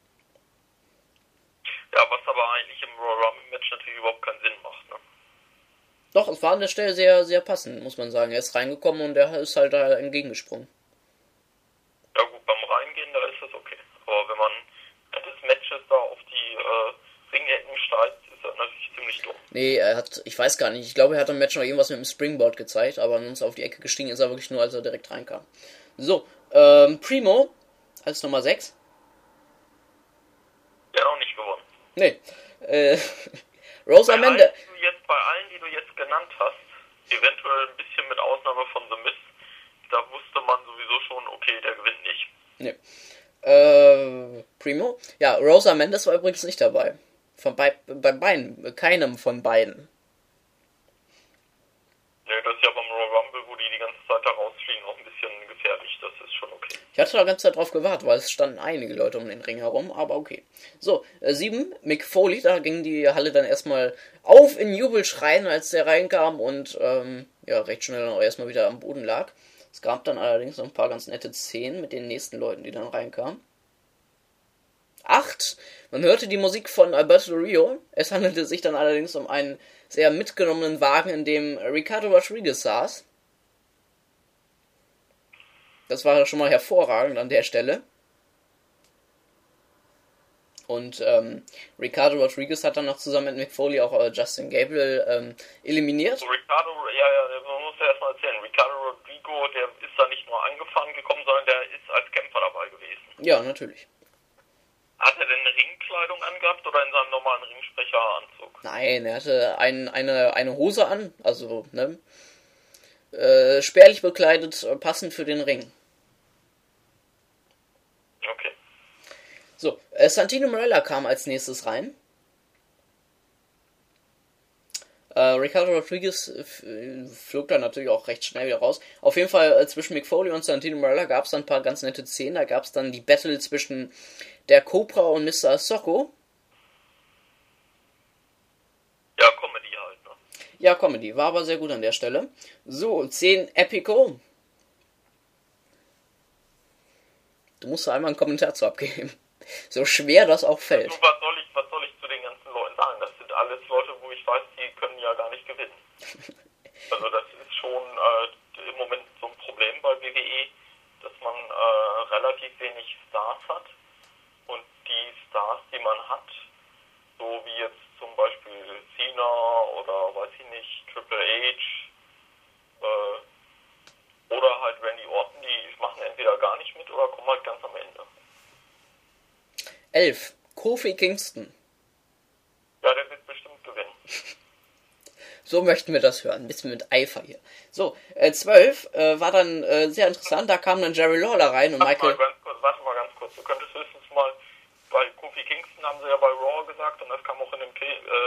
Ja, was aber eigentlich im Royal Rumble Match natürlich überhaupt keinen Sinn macht, ne? Doch, es war an der Stelle sehr, sehr passend, muss man sagen. Er ist reingekommen und er ist halt da entgegengesprungen. Ja gut, beim Reingehen, da ist das okay. Aber wenn man des Matches da auf die Ringecken steigt, ist das natürlich ziemlich dumm. Nee, ich weiß gar nicht, ich glaube, er hat im Match noch irgendwas mit dem Springboard gezeigt, aber ansonsten auf die Ecke gestiegen ist er wirklich nur, als er direkt reinkam. So, Primo als Nummer 6. Der hat auch nicht gewonnen. Nee, Rose Amanda. Bei allen, die du jetzt genannt hast, eventuell ein bisschen mit Ausnahme von The Miz, da wusste man sowieso schon, okay, der gewinnt nicht. Nee. Primo? Ja, Rosa Mendes war übrigens nicht dabei. Bei beiden, keinem von beiden. Nee, das ist ja beim Royal Rumble, wo die ganze Zeit da rausfliegen, auch ein bisschen gefährlich, das ist schon okay. Ich hatte da ganze Zeit drauf gewartet, weil es standen einige Leute um den Ring herum, aber okay. So, 7, Mick Foley, da ging die Halle dann erstmal auf in Jubelschreien, als der reinkam und recht schnell dann auch erstmal wieder am Boden lag. Es gab dann allerdings noch ein paar ganz nette Szenen mit den nächsten Leuten, die dann reinkamen. 8, man hörte die Musik von Alberto Del Rio. Es handelte sich dann allerdings um einen sehr mitgenommenen Wagen, in dem Ricardo Rodriguez saß. Das war schon mal hervorragend an der Stelle. Und Ricardo Rodriguez hat dann noch zusammen mit Mick Foley auch Justin Gabriel eliminiert. Ricardo, man muss ja erstmal erzählen, Ricardo Rodrigo, der ist da nicht nur angefahren gekommen, sondern der ist als Kämpfer dabei gewesen. Ja, natürlich. Hat er denn eine Ringkleidung angehabt oder in seinem normalen Ringsprecheranzug? Nein, er hatte eine Hose an, also spärlich bekleidet, passend für den Ring. Okay. So, Santino Marella kam als nächstes rein. Ricardo Rodriguez flog dann natürlich auch recht schnell wieder raus. Auf jeden Fall zwischen Mick Foley und Santino Marella gab es dann ein paar ganz nette Szenen. Da gab es dann die Battle zwischen der Cobra und Mr. Socko. Ja, Comedy halt, ne? Ja, Comedy. War aber sehr gut an der Stelle. So, 10 Epico. Du musst da einmal einen Kommentar zu abgeben. So schwer das auch fällt. Du, was soll ich zu den ganzen Leuten sagen? Das sind alles Leute, wo ich weiß, die können ja gar nicht gewinnen. Also das ist schon im Moment so ein Problem bei WWE, dass man relativ wenig Stars hat. Und die Stars, die man hat, so wie jetzt zum Beispiel Cena oder weiß ich nicht, Triple H oder halt Randy Orton, die machen entweder gar nicht mit oder kommen halt ganz am Ende. 11. Kofi Kingston. Ja, der wird bestimmt gewinnen. So möchten wir das hören. Ein bisschen mit Eifer hier. So, 12 war dann sehr interessant. Da kam dann Jerry Lawler rein und Michael... Warte mal ganz kurz. Du könntest höchstens mal... Bei Kofi Kingston haben sie ja bei Raw gesagt und das kam auch in dem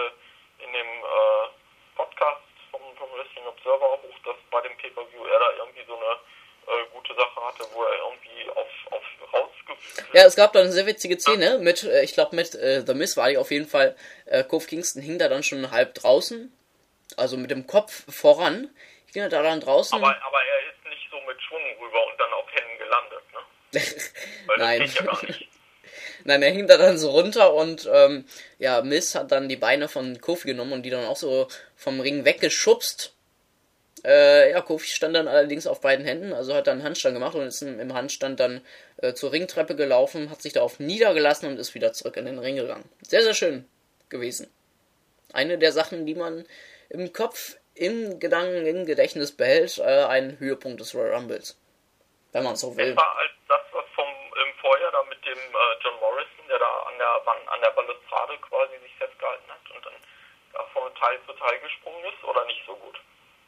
Podcast vom Wrestling Observer Buch, dass bei dem Pay-Per-View er da irgendwie so eine gute Sache hatte, wo er irgendwie auf rausgeführt. Ja, es gab da eine sehr witzige Szene mit, ich glaube mit The Miz war die auf jeden Fall, Kofi Kingston hing da dann schon halb draußen, also mit dem Kopf voran, hing da dann draußen. Aber er ist nicht so mit Schwung rüber und dann auf Händen gelandet, ne? Weil Nein. Das geht ja gar nicht. Nein, er hing da dann so runter und Miz hat dann die Beine von Kofi genommen und die dann auch so vom Ring weggeschubst. Kofi stand dann allerdings auf beiden Händen, also hat dann einen Handstand gemacht und ist im Handstand dann zur Ringtreppe gelaufen, hat sich darauf niedergelassen und ist wieder zurück in den Ring gegangen. Sehr, sehr schön gewesen. Eine der Sachen, die man im Kopf, im Gedanken, im Gedächtnis behält, ein Höhepunkt des Royal Rumbles. Wenn man so will. Besser als das, was im Vorjahr da mit dem John Morrison, der da an der Balustrade quasi sich festgehalten hat und dann da von Teil zu Teil gesprungen ist, oder nicht so gut?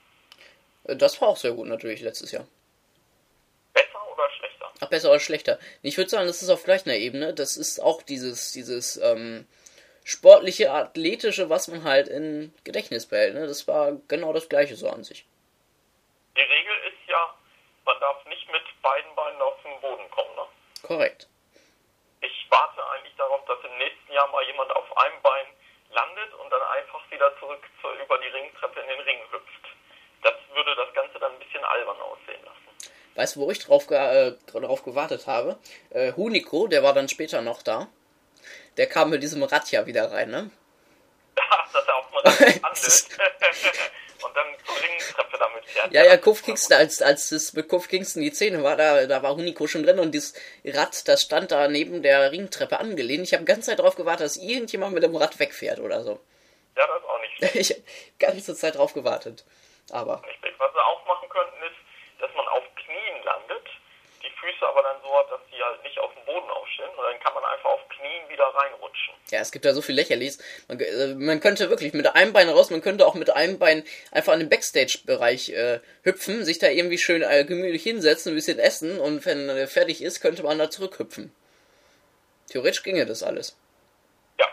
Das war auch sehr gut natürlich letztes Jahr. Besser oder schlechter? Ach, besser oder schlechter. Ich würde sagen, das ist auf gleicher Ebene. Das ist auch dieses sportliche, athletische, was man halt im Gedächtnis behält. Ne? Das war genau das gleiche so an sich. Die Regel ist ja, man darf nicht mit beiden Beinen auf den Boden kommen, ne? Korrekt. Ich warte eigentlich darauf, dass im nächsten Jahr mal jemand auf einem Bein landet und dann einfach wieder zurück über die Ringtreppe in den Ring hüpft. Das würde das Ganze dann ein bisschen albern aussehen lassen. Weißt du, wo ich drauf gewartet habe? Hunico, der war dann später noch da. Der kam mit diesem Rad ja wieder rein, ne? Ja, dass er auch mal handelt. Und dann zur Ringtreppe damit fährt. Ja, Kofi Kingston, als das mit Kofi Kingston die Szene war, da war Hunico schon drin und dieses Rad, das stand da neben der Ringtreppe angelehnt. Ich habe die ganze Zeit darauf gewartet, dass irgendjemand mit dem Rad wegfährt oder so. Ja, das ist auch nicht schlecht. Ich habe die ganze Zeit drauf gewartet. Aber... Was sie auch machen könnten, ist, dass man auf Knien landet, die Füße aber dann so hat, dass die halt nicht auf dem Boden aufstehen und dann kann man einfach auf Knien wieder reinrutschen. Ja, es gibt da so viel Lächerliches. Man könnte wirklich mit einem Bein raus, man könnte auch mit einem Bein einfach an den Backstage-Bereich hüpfen, sich da irgendwie schön gemütlich hinsetzen, ein bisschen essen und wenn er fertig ist, könnte man da zurückhüpfen. Theoretisch ginge das alles. Ja.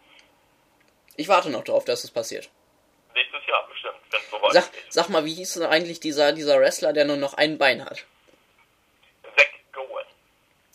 Ich warte noch darauf, dass es passiert. Nächstes Jahr bestimmt, wenn es soweit geht. Sag mal, wie hieß denn eigentlich dieser Wrestler, der nur noch ein Bein hat? Zack Gowen.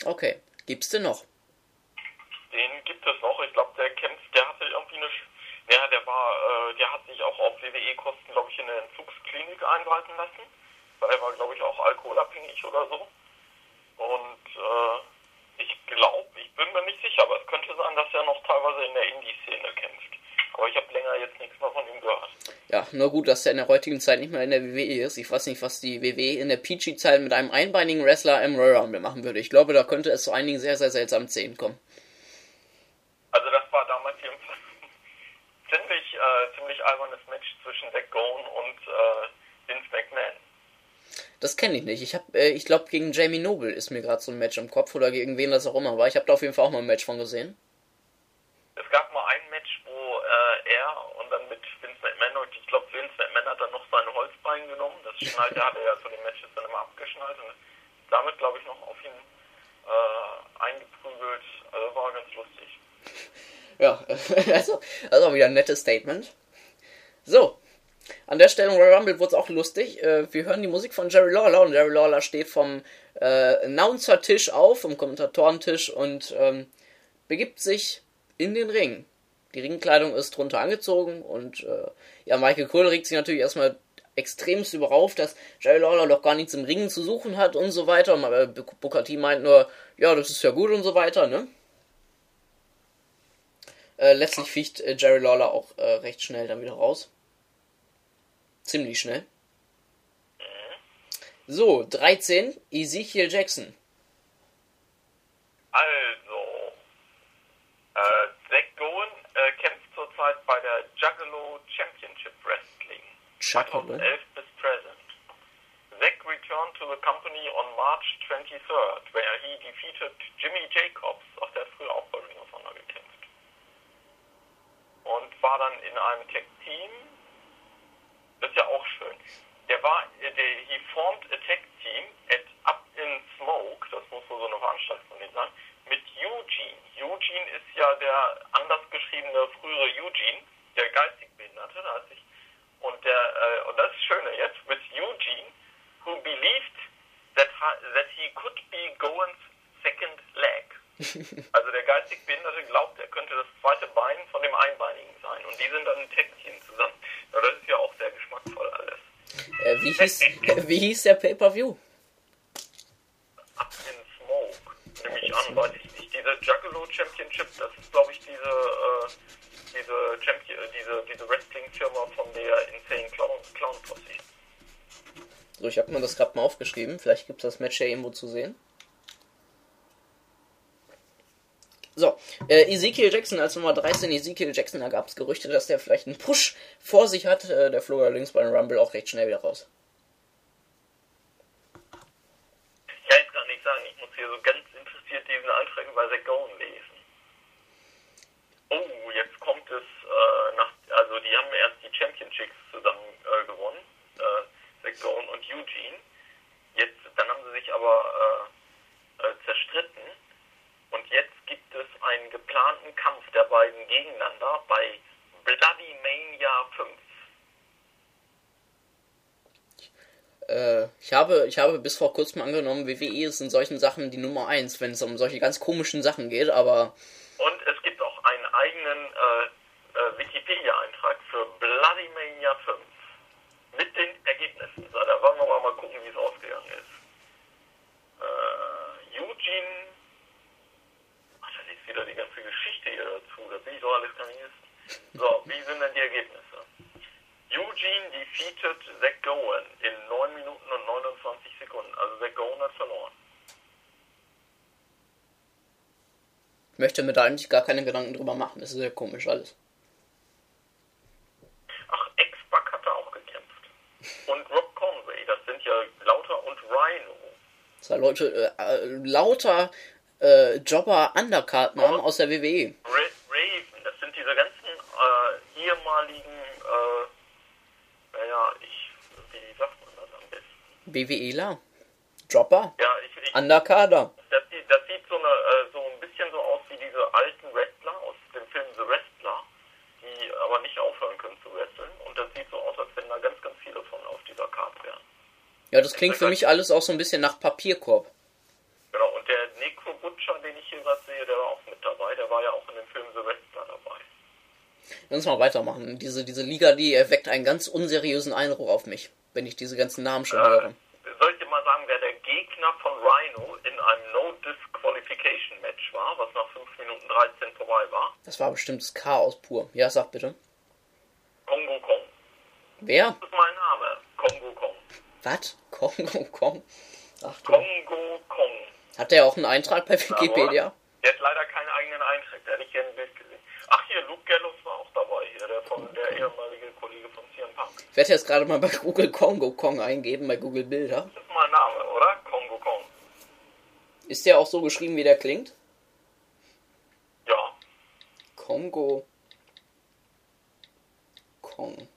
Okay. Gibt's denn noch? Den gibt es noch. Ich glaube, der hatte irgendwie der hat sich auch auf WWE-Kosten, glaube ich, in eine Entzugsklinik einweisen lassen. Weil er war, glaube ich, auch alkoholabhängig oder so. Und ich bin mir nicht sicher, aber es könnte sein, dass er noch teilweise in der Indie-Szene kämpft. Aber ich habe länger jetzt nichts mehr von ihm gehört. Ja, nur gut, dass er in der heutigen Zeit nicht mehr in der WWE ist. Ich weiß nicht, was die WWE in der PG-Zeit mit einem einbeinigen Wrestler im Royal Rumble machen würde. Ich glaube, da könnte es zu einigen sehr, sehr seltsamen Szenen kommen. Also das war damals jedenfalls ziemlich albernes Match zwischen Zack Gowen und Vince McMahon. Das kenne ich nicht. Ich glaube, gegen Jamie Noble ist mir gerade so ein Match im Kopf oder gegen wen das auch immer war. Ich habe da auf jeden Fall auch mal ein Match von gesehen. Es gab mal ein Match, wo er und dann mit Vince McMahon, und ich glaube, Vince McMahon hat dann noch sein Holzbein genommen. Das Schnallte hat er ja zu den Matches dann immer abgeschnallt und damit, glaube ich, noch auf ihn eingeprügelt. Also war ganz lustig. Ja, also wieder ein nettes Statement. So, an der Stelle im Royal Rumble wurde es auch lustig. Wir hören die Musik von Jerry Lawler und Jerry Lawler steht vom Announcer-Tisch auf, vom Kommentatorentisch und begibt sich in den Ring. Die Ringkleidung ist drunter angezogen und Michael Cole regt sich natürlich erstmal extremst überrauf, dass Jerry Lawler doch gar nichts im Ring zu suchen hat und so weiter. Und Booker T meint nur, ja, das ist ja gut und so weiter, ne? Letztlich fliegt Jerry Lawler auch recht schnell dann wieder raus. Ziemlich schnell. So, 13, Ezekiel Jackson. Also, Zack Gowen kämpft zurzeit bei der Juggalo Championship Wrestling. 2011 bis present. Zack returned to the company on March 23rd, where he defeated Jimmy Jacobs, auch der früher auch bei Ring of Honor gekämpft. Und war dann in einem Tag-Team. Das ist ja auch schön. He formed a Tag-Team at Up in Smoke, das muss wohl so eine Veranstaltung von denen sein, mit Eugene. Eugene ist ja der anders geschriebene frühere Eugene, der geistig Behinderte, und das ist Schöne jetzt, mit Eugene, who believed that he could be Gowen's second leg. Also der geistig Behinderte glaubt, er könnte das zweite Bein von dem Einbeinigen sein. Und die sind dann ein Tag-Team zusammen. Ja, das ist ja auch sehr geschmackvoll alles. Wie hieß der Pay-Per-View? Up in Smoke. Nehme ich an, weiß ich nicht. Diese Juggalo Championship, das ist glaube ich diese Wrestling-Firma von der Insane Clown Posse. So, ich habe mir das gerade mal aufgeschrieben. Vielleicht gibt es das Match ja irgendwo zu sehen. So, Ezekiel Jackson als Nummer 13. Ezekiel Jackson, da gab es Gerüchte, dass der vielleicht einen Push vor sich hat. Der flog allerdings bei dem Rumble auch recht schnell wieder raus. Ich kann jetzt gar nicht sagen, ich muss hier so ganz interessiert diesen Antrag bei Zack Gowen lesen. Oh, jetzt kommt es also die haben erst die Championships zusammen gewonnen, Zack Gowen und Eugene. Dann haben sie sich aber zerstritten. Und jetzt gibt es einen geplanten Kampf der beiden gegeneinander bei Bloody Mania 5. Ich habe bis vor kurzem angenommen, WWE ist in solchen Sachen die Nummer 1, wenn es um solche ganz komischen Sachen geht, aber... Und es gibt auch einen eigenen Wikipedia-Eintrag für Bloody Mania 5 mit den Ergebnissen. So, da wollen wir mal gucken, wie es ausgegangen ist. Eugene... wieder die ganze Geschichte hier dazu, das will ich doch alles gar nicht wissen. So, wie sind denn die Ergebnisse? Eugene defeated Zack Gowen in 9 Minuten und 29 Sekunden, also Zack Gowen hat verloren. Ich möchte mir da eigentlich gar keine Gedanken drüber machen, das ist sehr komisch alles. Ach, X-Pac hat da auch gekämpft. Und Rob Conway, das sind ja Lauter und Rhino. Das sind Leute, lauter Jobber Undercard-Namen aus der WWE. Raven, das sind diese ganzen ehemaligen, wie sagt man das am besten? WWEler? Jobber? Ja, Undercarder. Das sieht so ein bisschen so aus wie diese alten Wrestler aus dem Film The Wrestler, die aber nicht aufhören können zu wresteln. Und das sieht so aus, als wenn da ganz, ganz viele von auf dieser Karte wären. Ja, das klingt für mich alles auch so ein bisschen nach Papierkorb. Genau, und der Necro uns mal weitermachen. Diese Liga, die erweckt einen ganz unseriösen Eindruck auf mich, wenn ich diese ganzen Namen schon höre. Soll ich dir mal sagen, wer der Gegner von Rhino in einem No-Disqualification-Match war, was nach 5 Minuten 13 vorbei war? Das war bestimmt das Chaos pur. Ja, sag bitte. Kongo Kong. Wer? Das ist mein Name. Kongo Kong. Was? Kongo Kong? Ach du. Kongo Kong. Hat der auch einen Eintrag bei Wikipedia? Der hat leider keinen eigenen Eintrag, der hätte ich gerne ein Bild gesehen. Ach hier, Luke Gallows war auch dabei, hier, der ehemalige Kollege von CM Punk. Ich werde jetzt gerade mal bei Google Kongo Kong eingeben, bei Google Bilder. Das ist mein Name, oder? Kongo Kong. Ist der auch so geschrieben, wie der klingt? Ja. Kongo Kong.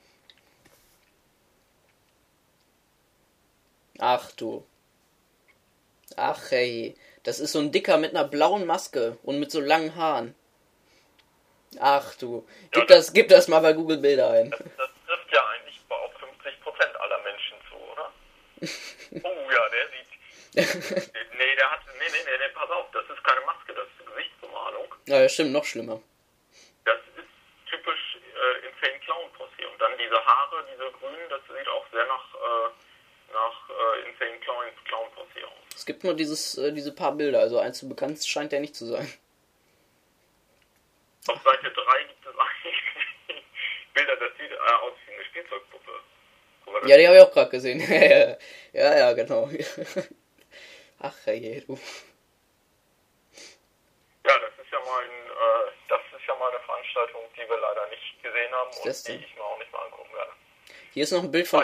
Ach du. Ach hey. Das ist so ein Dicker mit einer blauen Maske und mit so langen Haaren. Ach du. Gib das mal bei Google Bilder ein. Das trifft ja eigentlich auf 50% aller Menschen zu, oder? Oh ja, der sieht... Nee, pass auf, das ist keine Maske, das ist Gesichtsbemalung. Ja, das stimmt, noch schlimmer. Das ist typisch Insane Clown Posse. Und dann diese Haare, diese grünen, das sieht auch sehr nach Insane Clown Posse aus. Es gibt nur diese paar Bilder, also eins zu bekannt scheint der nicht zu sein. Auf Seite 3 gibt es eigentlich Bilder, das sieht aus wie eine Spielzeugpuppe. Ja, die habe ich auch gerade gesehen. ja, genau. Ach je, du. Ja, das ist ja mal eine Veranstaltung, die wir leider nicht gesehen haben und die ich mir auch nicht mal angucken werde. Hier ist noch ein Bild von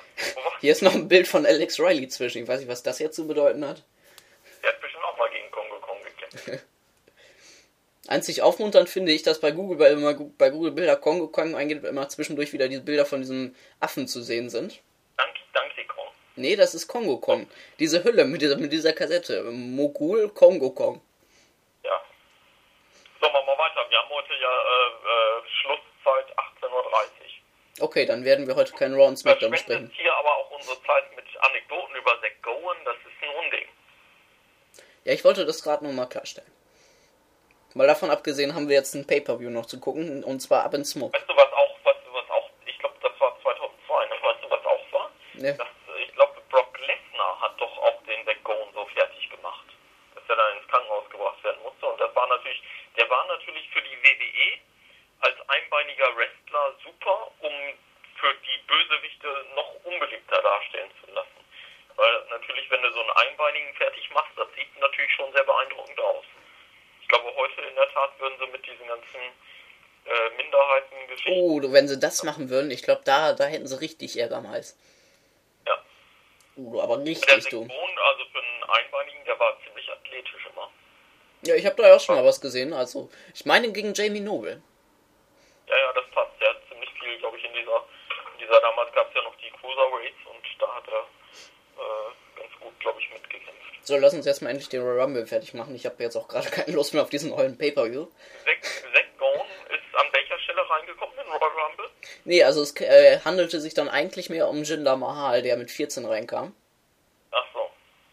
Alex Riley zwischen. Ich weiß nicht, was das jetzt zu bedeuten hat. Der hat bestimmt auch mal gegen Kongo Kong gekämpft. Einzig aufmunternd finde ich, dass bei Google, wenn man bei Google Bilder Kongo Kong eingeht, immer zwischendurch wieder diese Bilder von diesem Affen zu sehen sind. Donkey Kong. Nee, das ist Kongo Kong. Diese Hülle mit dieser Kassette. Mogul Kongo Kong. Ja. So, machen wir weiter. Wir haben heute ja Schlusszeit 18:30 Uhr. Okay, dann werden wir heute keinen Raw und SmackDown besprechen. Hier aber auch unsere Zeit mit Anekdoten über Zack Gowen, das ist ein Unding. Ja, ich wollte das gerade nochmal klarstellen. Mal davon abgesehen haben wir jetzt ein Pay-Per-View noch zu gucken, und zwar Up in Smoke. Weißt du was auch, ich glaube, das war 2002, ne? Weißt du, was auch war? Ja. Ich glaube, Brock Lesnar hat doch auch den Zack Gowen so fertig gemacht, dass er dann ins Krankenhaus gebracht werden musste. Und der war natürlich für die WWE als einbeiniger Wrestler super, um für die Bösewichte noch unbeliebter darstellen zu lassen. Weil natürlich, wenn du so einen Einbeinigen fertig machst, das sieht natürlich schon sehr beeindruckend aus. Ich glaube, heute in der Tat würden sie mit diesen ganzen Minderheiten-Geschichten... Oh, wenn sie das machen würden, ich glaube, da hätten sie richtig Ärger am Hals. Ja. Aber richtig, der du. Also für einen Einbeinigen, der war ziemlich athletisch immer. Ja, ich habe da ja auch schon mal was gesehen. Also, ich meine gegen Jamie Noble. Ja, das passt. Der hat ziemlich viel, glaube ich, in dieser damals gab es ja noch die Cruiserweights und da hat er ganz gut, glaube ich, mitgekämpft. So, lass uns erstmal endlich den Royal Rumble fertig machen. Ich habe jetzt auch gerade keine Lust mehr auf diesen neuen Pay-Per-View. Zack Gowen ist an welcher Stelle reingekommen in Royal Rumble? Nee, also es handelte sich dann eigentlich mehr um Jinder Mahal, der mit 14 reinkam. Ach so.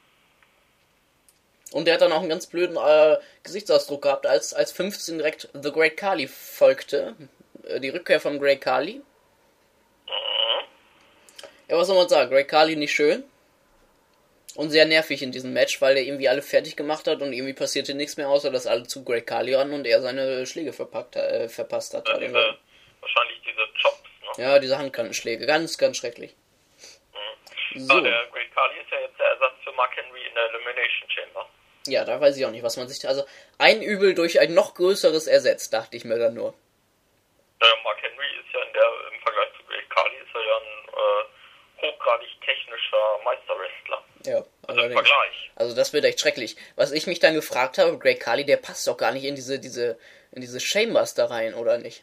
Und der hat dann auch einen ganz blöden Gesichtsausdruck gehabt, als 15 direkt The Great Khali folgte. Die Rückkehr von Great Khali. Mhm. Ja, was soll man sagen? Great Khali nicht schön. Und sehr nervig in diesem Match, weil er irgendwie alle fertig gemacht hat und irgendwie passierte nichts mehr, außer dass alle zu Great Khali ran und er seine Schläge verpasst hat. Ja, wahrscheinlich diese Chops, ne? Ja, diese Handkantenschläge. Ganz, ganz schrecklich. Mhm. So. Der Great Khali ist ja jetzt der Ersatz für Mark Henry in der Elimination Chamber. Ja, da weiß ich auch nicht, was man sich... Also, ein Übel durch ein noch größeres ersetzt, dachte ich mir dann nur. Mark Henry ist ja im Vergleich zu Great Khali ist er ja ein hochgradig technischer Meisterwrestler. Ja, also im Vergleich. Also das wird echt schrecklich. Was ich mich dann gefragt habe, Great Khali, der passt doch gar nicht in diese Chambers da rein, oder nicht?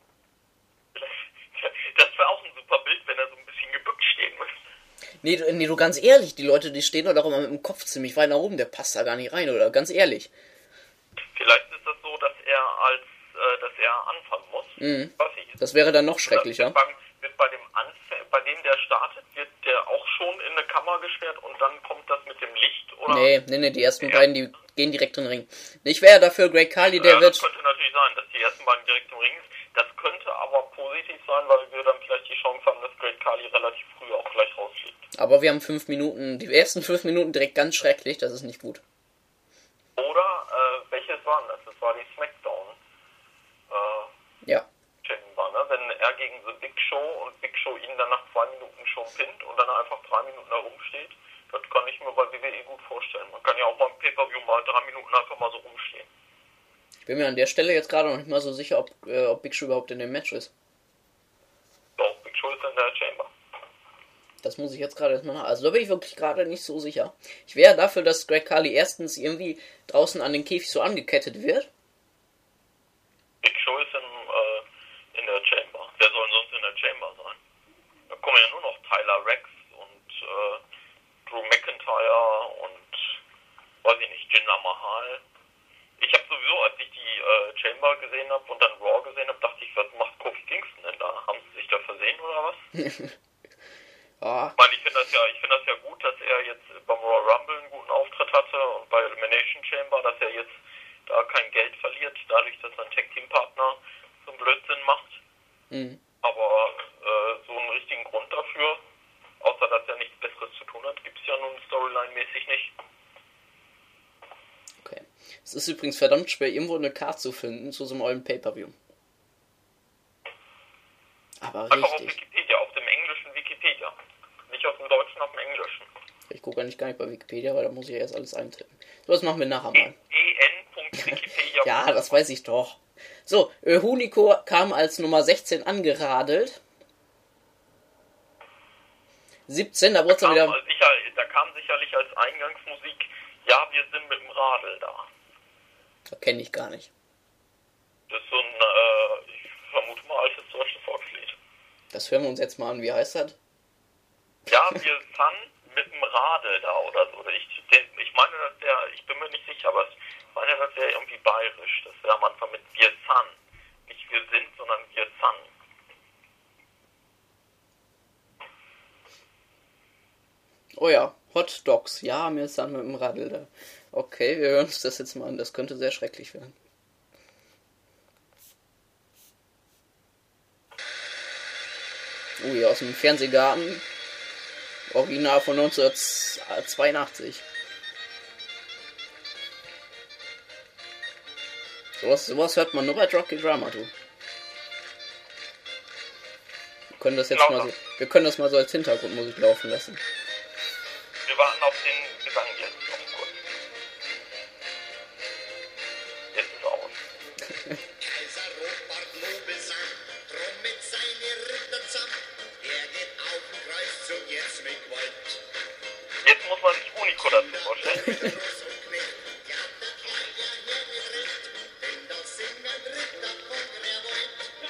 Das wäre auch ein super Bild, wenn er so ein bisschen gebückt stehen müsste. Nee, du, ganz ehrlich, die Leute, die stehen doch immer mit dem Kopf ziemlich weit nach oben, der passt da gar nicht rein, oder? Ganz ehrlich. Vielleicht ist das so, dass er anfangen muss. Mhm. Das wäre dann noch schrecklicher. Bei dem der startet, wird der auch schon in eine Kammer gesperrt und dann kommt das mit dem Licht, oder? Nee, die ersten beiden, die gehen direkt in den Ring. Ich wäre dafür Great Khali, der wird... Das könnte natürlich sein, dass die ersten beiden direkt im Ring ist. Das könnte aber positiv sein, weil wir dann vielleicht die Chance haben, dass Great Khali relativ früh auch gleich rausfliegt. Aber wir haben 5 Minuten, die ersten 5 Minuten direkt ganz schrecklich, das ist nicht gut. Oder, welches war das? Das war die Smackdown. Ja. Chamber, ne? Wenn er gegen The Big Show und Big Show ihn dann nach 2 Minuten schon pinnt und dann einfach 3 Minuten da rumsteht, das kann ich mir bei WWE gut vorstellen. Man kann ja auch mal im Pay-Per-View mal 3 Minuten einfach mal so rumstehen. Ich bin mir an der Stelle jetzt gerade noch nicht mal so sicher, ob Big Show überhaupt in dem Match ist. Doch, Big Show ist in der Chamber. Das muss ich jetzt gerade erstmal nach. Also da bin ich wirklich gerade nicht so sicher. Ich wäre dafür, dass Great Khali erstens irgendwie draußen an den Käfig so angekettet wird. Big Show ist in der Chamber. Wer soll sonst in der Chamber sein? Da kommen ja nur noch Tyler Rex und Drew McIntyre und weiß ich nicht, Jinder Mahal. Ich habe sowieso, als ich die Chamber gesehen habe und dann Raw gesehen habe, dachte ich, was macht Kofi Kingston denn da? Haben sie sich da versehen oder was? Ja. Ich meine, ich finde das ja gut, dass er jetzt beim Royal Rumble einen guten Auftritt hatte und bei Elimination Chamber, dass er jetzt da kein Geld verliert, dadurch, dass sein Tag-Team-Partner so einen Blödsinn macht. Mhm. Aber so einen richtigen Grund dafür, außer dass er nichts Besseres zu tun hat, gibt es ja nun Storyline-mäßig nicht. Okay. Es ist übrigens verdammt schwer, irgendwo eine Karte zu finden zu so einem ollen Pay-Per-View. Aber Einfach auf richtig. Wikipedia, auf dem englischen Wikipedia. Nicht auf dem deutschen, auf dem englischen. Ich gucke eigentlich gar nicht bei Wikipedia, weil da muss ich ja erst alles eintippen. So, das machen wir nachher mal. en.wikipedia. Ja, das weiß ich doch. So, Hunico kam als Nummer 16 angeradelt. 17, da wurde es dann wieder... Da kam sicherlich als Eingangsmusik, ja, wir sind mit dem Radl da. Das kenne ich gar nicht. Das ist so ein, ich vermute mal, altes deutsches Volkslied. Das hören wir uns jetzt mal an. Wie heißt das? Ja, wir sind mit dem Radl da oder so. Ich meine, ich bin mir nicht sicher, aber ich meine, das wäre irgendwie bayerisch. Das wäre am Anfang mit wir sind. Nicht wir sind, sondern wir sind. Oh ja, Hot Dogs. Ja, wir sind mit dem Radl da. Okay, wir hören uns das jetzt mal an. Das könnte sehr schrecklich werden. Hier aus dem Fernsehgarten. Original von 1982. Sowas hört man nur bei Rocky Drama, du. Wir können das mal so als Hintergrundmusik laufen lassen. Wir warten auf den Gesang jetzt noch kurz. Jetzt ist aus. Kaiser Rotbart Lobesang, drum mit seine Ritterzahn, er geht auf den Kreuzzug jetzt mit Gewalt. Jetzt muss man sich Unico dazu vorstellen. Ross und Knecht, ja, der Kerl ja hier mit Recht, denn da singen Ritter von Revolt.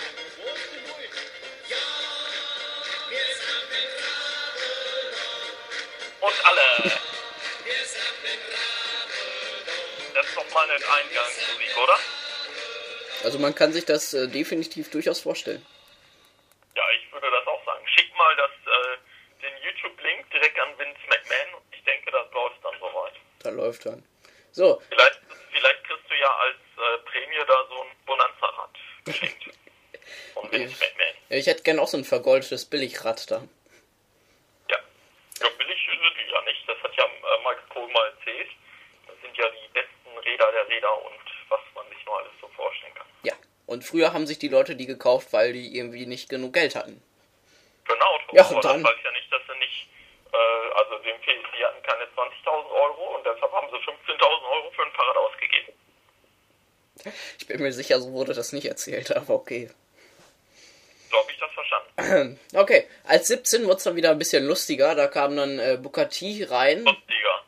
Ja, wir sind mit Radl da, Und alle. wir sind mit Radl da. Das ist doch mal eine Eingangsmusik, oder? Also man kann sich das definitiv durchaus vorstellen. Ja, ich würde das auch sagen. Schick mal den YouTube-Link direkt an Vince McMahon und ich denke, das läuft dann soweit. Da läuft dann. So, Vielleicht kriegst du ja als Prämie da so ein Bonanza-Rad geschenkt. Von Vince McMahon. ich hätte gern auch so ein vergoldetes Billigrad da. Ja. Ja, billig sind die ja nicht. Das hat ja Michael Cole mal erzählt. Das sind ja die besten Räder der Räder und was man sich nur alles so vorstellen kann. Ja. Und früher haben sich die Leute die gekauft, weil die irgendwie nicht genug Geld hatten. Für ein Auto. Ja, aber und dann- das heißt ja nicht, dass sie nicht, also die hatten keine 20.000 Euro und deshalb haben sie 15.000 Euro für ein Fahrrad ausgegeben. Ich bin mir sicher, so wurde das nicht erzählt, aber okay. So habe ich das verstanden. Okay, als 17 wurde es dann wieder ein bisschen lustiger. Da kam dann Booker T rein. Lustiger.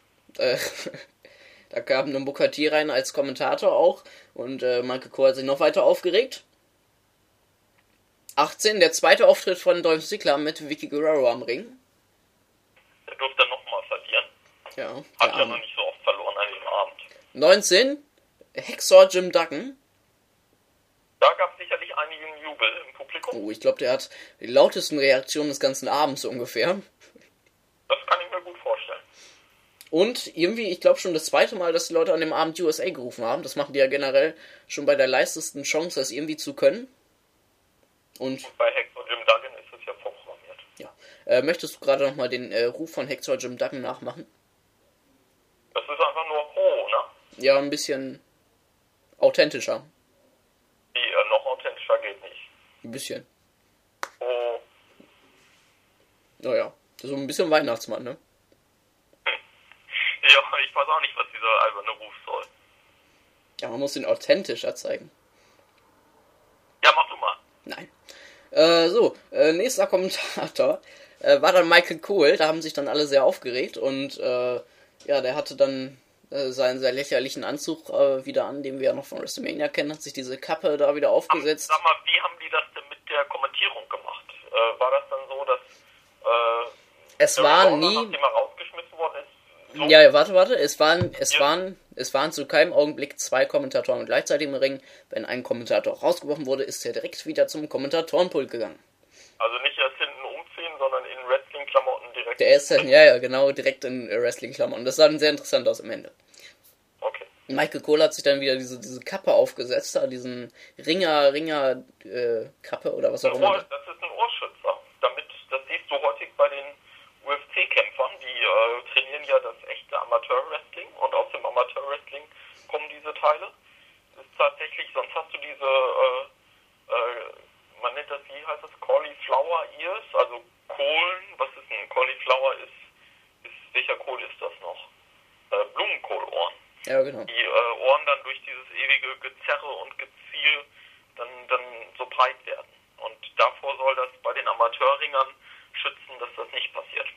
Da kam dann Booker T rein als Kommentator auch. Und Michael Cole hat sich noch weiter aufgeregt. 18, der zweite Auftritt von Dolph Ziggler mit Vicky Guerrero am Ring. Der durfte dann nochmal verlieren. Ja, Hat der ja Arme. noch nicht so oft verloren an diesem Abend. 19, Hacksaw Jim Duggan. Da gab es sicherlich einigen Jubel im Publikum. Oh, ich glaube, der hat die lautesten Reaktionen des ganzen Abends so ungefähr. Das kann ich mir gut vorstellen. Und irgendwie, ich glaube schon das zweite Mal, dass die Leute an dem Abend USA gerufen haben. Das machen die ja generell schon bei der leistesten Chance, das irgendwie zu können. Und Und bei Hector Jim Duggan ist es ja vorprogrammiert. ja. Möchtest du gerade nochmal den Ruf von Hector Jim Duggan nachmachen? Das ist einfach nur Ho, ne? Ja, ein bisschen authentischer. Die noch authentischer geht nicht. Ein bisschen. Oh, Naja, so ein bisschen Weihnachtsmann, ne? ja, ich weiß auch nicht, was dieser alberne Ruf soll. Ja, man muss ihn authentischer zeigen. Ja, mach du mal. Nein. Nächster Kommentator war dann Michael Cole. Da haben sich dann alle sehr aufgeregt und ja, der hatte dann seinen sehr lächerlichen Anzug wieder an, den wir ja noch von WrestleMania kennen, hat sich diese Kappe da wieder aufgesetzt. Sag mal, wie haben die das denn mit der Kommentierung gemacht? War das dann so, dass Es der war Reporter, nie... nachdem er rausgeschmissen worden ist, so Ja, warte. Es waren zu keinem Augenblick zwei Kommentatoren gleichzeitig im Ring. Wenn ein Kommentator rausgeworfen wurde, ist er direkt wieder zum Kommentatorenpult gegangen. also nicht erst hinten umziehen, sondern in Wrestling-Klamotten direkt? Der ist dann, ja, genau, direkt in Wrestling-Klamotten. Das sah dann sehr interessant aus am Ende. Okay. Michael Cole hat sich dann wieder diese Kappe aufgesetzt, da diesen Ringer-Kappe oder was auch immer. Das ist ein Ohrschützer. Das siehst du häufig bei den UFC-Kämpfern, die trainieren ja das echte Amateur-Wrestling und aus dem Amateur-Wrestling kommen diese Teile. Das ist tatsächlich, sonst hast du diese, man nennt das, wie heißt das, Cauliflower Ears, also Kohlen, was ist ein Cauliflower welcher Kohl ist das noch? Blumenkohlohren. Ja, genau. Die Ohren dann durch dieses ewige Gezerre und Geziel dann so breit werden. Und davor soll das bei den Amateurringern schützen, dass das nicht passiert.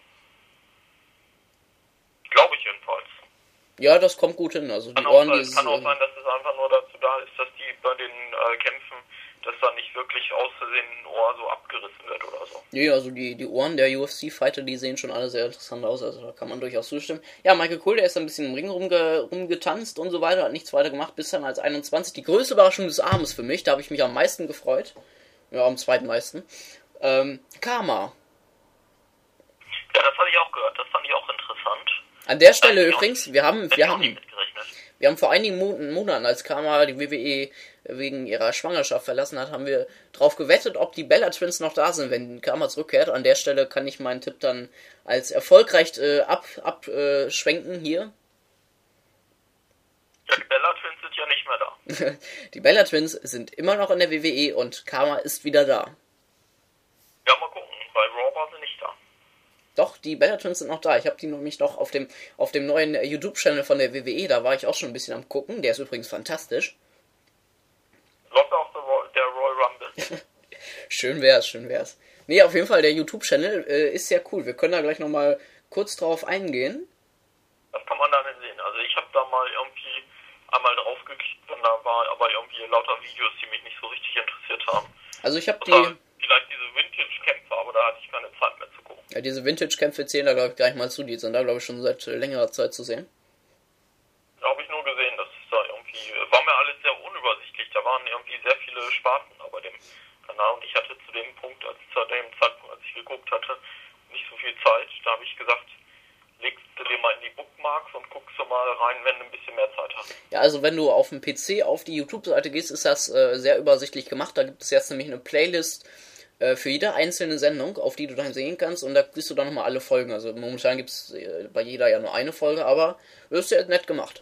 Glaube ich jedenfalls. Ja, das kommt gut hin. Also die Kann Ohren, auch sein, dass es einfach nur dazu da ist, dass die bei den Kämpfen, dass da nicht wirklich aus Versehen ein Ohr so abgerissen wird oder so. ja, also die Ohren der UFC-Fighter, die sehen schon alle sehr interessant aus. Also da kann man durchaus zustimmen. Ja, Michael Cole, der ist ein bisschen im Ring rumgetanzt und so weiter, hat nichts weiter gemacht, bis dann als 21. Die größte Überraschung des Abends für mich, da habe ich mich am meisten gefreut. Ja, am zweitmeisten. Karma. Ja, das hatte ich auch gehört. Das fand ich auch interessant. An der Stelle übrigens, wir haben Hätte ich auch nicht mitgerechnet. Wir haben vor einigen Monaten, als Karma die WWE wegen ihrer Schwangerschaft verlassen hat, haben wir drauf gewettet, ob die Bella Twins noch da sind, wenn Karma zurückkehrt. An der Stelle kann ich meinen Tipp dann als erfolgreich abschwenken hier. Ja, die Bella Twins sind ja nicht mehr da. Die Bella Twins sind immer noch in der WWE und Karma ist wieder da. Ja, mal gucken. Bei Raw war sie nicht da. Doch, die Bella Twins sind noch da. Ich habe die nämlich noch auf dem neuen YouTube-Channel von der WWE, da war ich auch schon ein bisschen am gucken. Der ist übrigens fantastisch. Läuft auch der Royal Rumble. Schön wär's. Nee, auf jeden Fall, der YouTube-Channel ist sehr cool. Wir können da gleich nochmal kurz drauf eingehen. Das kann man dann sehen. Also ich habe da mal irgendwie einmal drauf geklickt und da war aber irgendwie lauter Videos, die mich nicht so richtig interessiert haben. Also ich habe Das war vielleicht diese Vintage-Kämpfe, aber da hatte ich keine Zeit mehr zu gucken. Ja, diese Vintage-Kämpfe zählen da, glaube ich, gleich mal zu. Die sind da, glaube ich, schon seit längerer Zeit zu sehen. Da habe ich nur gesehen, dass es da irgendwie, war mir alles sehr unübersichtlich. Da waren irgendwie sehr viele Sparten bei dem Kanal und ich hatte zu dem Zeitpunkt, als ich geguckt hatte, nicht so viel Zeit. Da habe ich gesagt, legst du dir mal in die Bookmarks und guckst du mal rein, wenn du ein bisschen mehr Zeit hast. Ja, also wenn du auf dem PC auf die YouTube-Seite gehst, ist das sehr übersichtlich gemacht. Da gibt es jetzt nämlich eine Playlist für jede einzelne Sendung, auf die du dann sehen kannst, und da siehst du dann nochmal alle Folgen. Also momentan gibt es bei jeder ja nur eine Folge, aber das ist ja nett gemacht.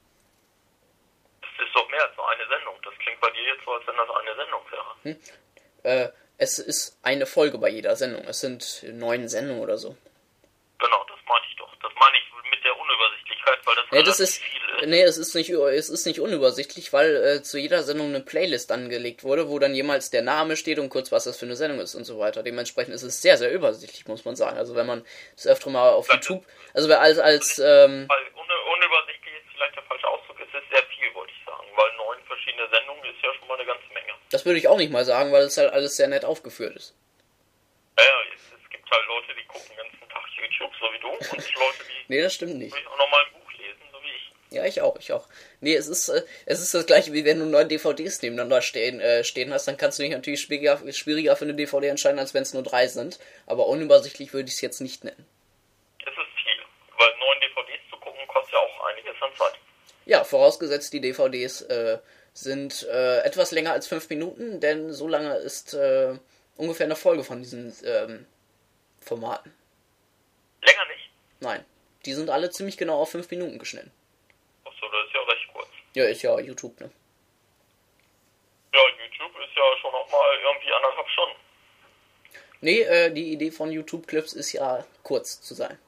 Das ist doch mehr als nur eine Sendung. Das klingt bei dir jetzt so, als wenn das eine Sendung wäre. Es ist eine Folge bei jeder Sendung. Es sind 9 Sendungen oder so. Genau, das meine ich doch. Das meine ich mit der Unübersichtlichkeit, weil das relativ viel ist. Nee, es ist nicht unübersichtlich, weil zu jeder Sendung eine Playlist angelegt wurde, wo dann jemals der Name steht und kurz was das für eine Sendung ist und so weiter. Dementsprechend ist es sehr, sehr übersichtlich, muss man sagen. Also wenn man das öfter mal auf YouTube, also Weil unübersichtlich ist vielleicht der falsche Ausdruck, es ist sehr viel, wollte ich sagen, weil 9 verschiedene Sendungen ist ja schon mal eine ganze Menge. das würde ich auch nicht mal sagen, weil es halt alles sehr nett aufgeführt ist. Ja, es gibt halt Leute, die gucken den ganzen Tag YouTube, so wie du, und Leute, die Nee, das stimmt nicht. auch nochmal ein Buch lesen, so wie ich. Ja, ich auch. Nee, es ist das gleiche, wie wenn du 9 DVDs nebeneinander stehen hast, dann kannst du dich natürlich schwieriger für eine DVD entscheiden, als wenn es nur 3 sind. Aber unübersichtlich würde ich es jetzt nicht nennen. Es ist viel, weil 9 DVDs zu gucken, kostet ja auch einiges an Zeit. Ja, vorausgesetzt die DVDs sind etwas länger als 5 Minuten, denn so lange ist ungefähr eine Folge von diesen Formaten. Länger nicht? Nein, die sind alle ziemlich genau auf 5 Minuten geschnitten. Achso, das ist ja recht kurz. Ja, ist ja YouTube, ne? Ja, YouTube ist ja schon auch mal irgendwie 1,5 Stunden. Nee, die Idee von YouTube-Clips ist ja kurz zu sein.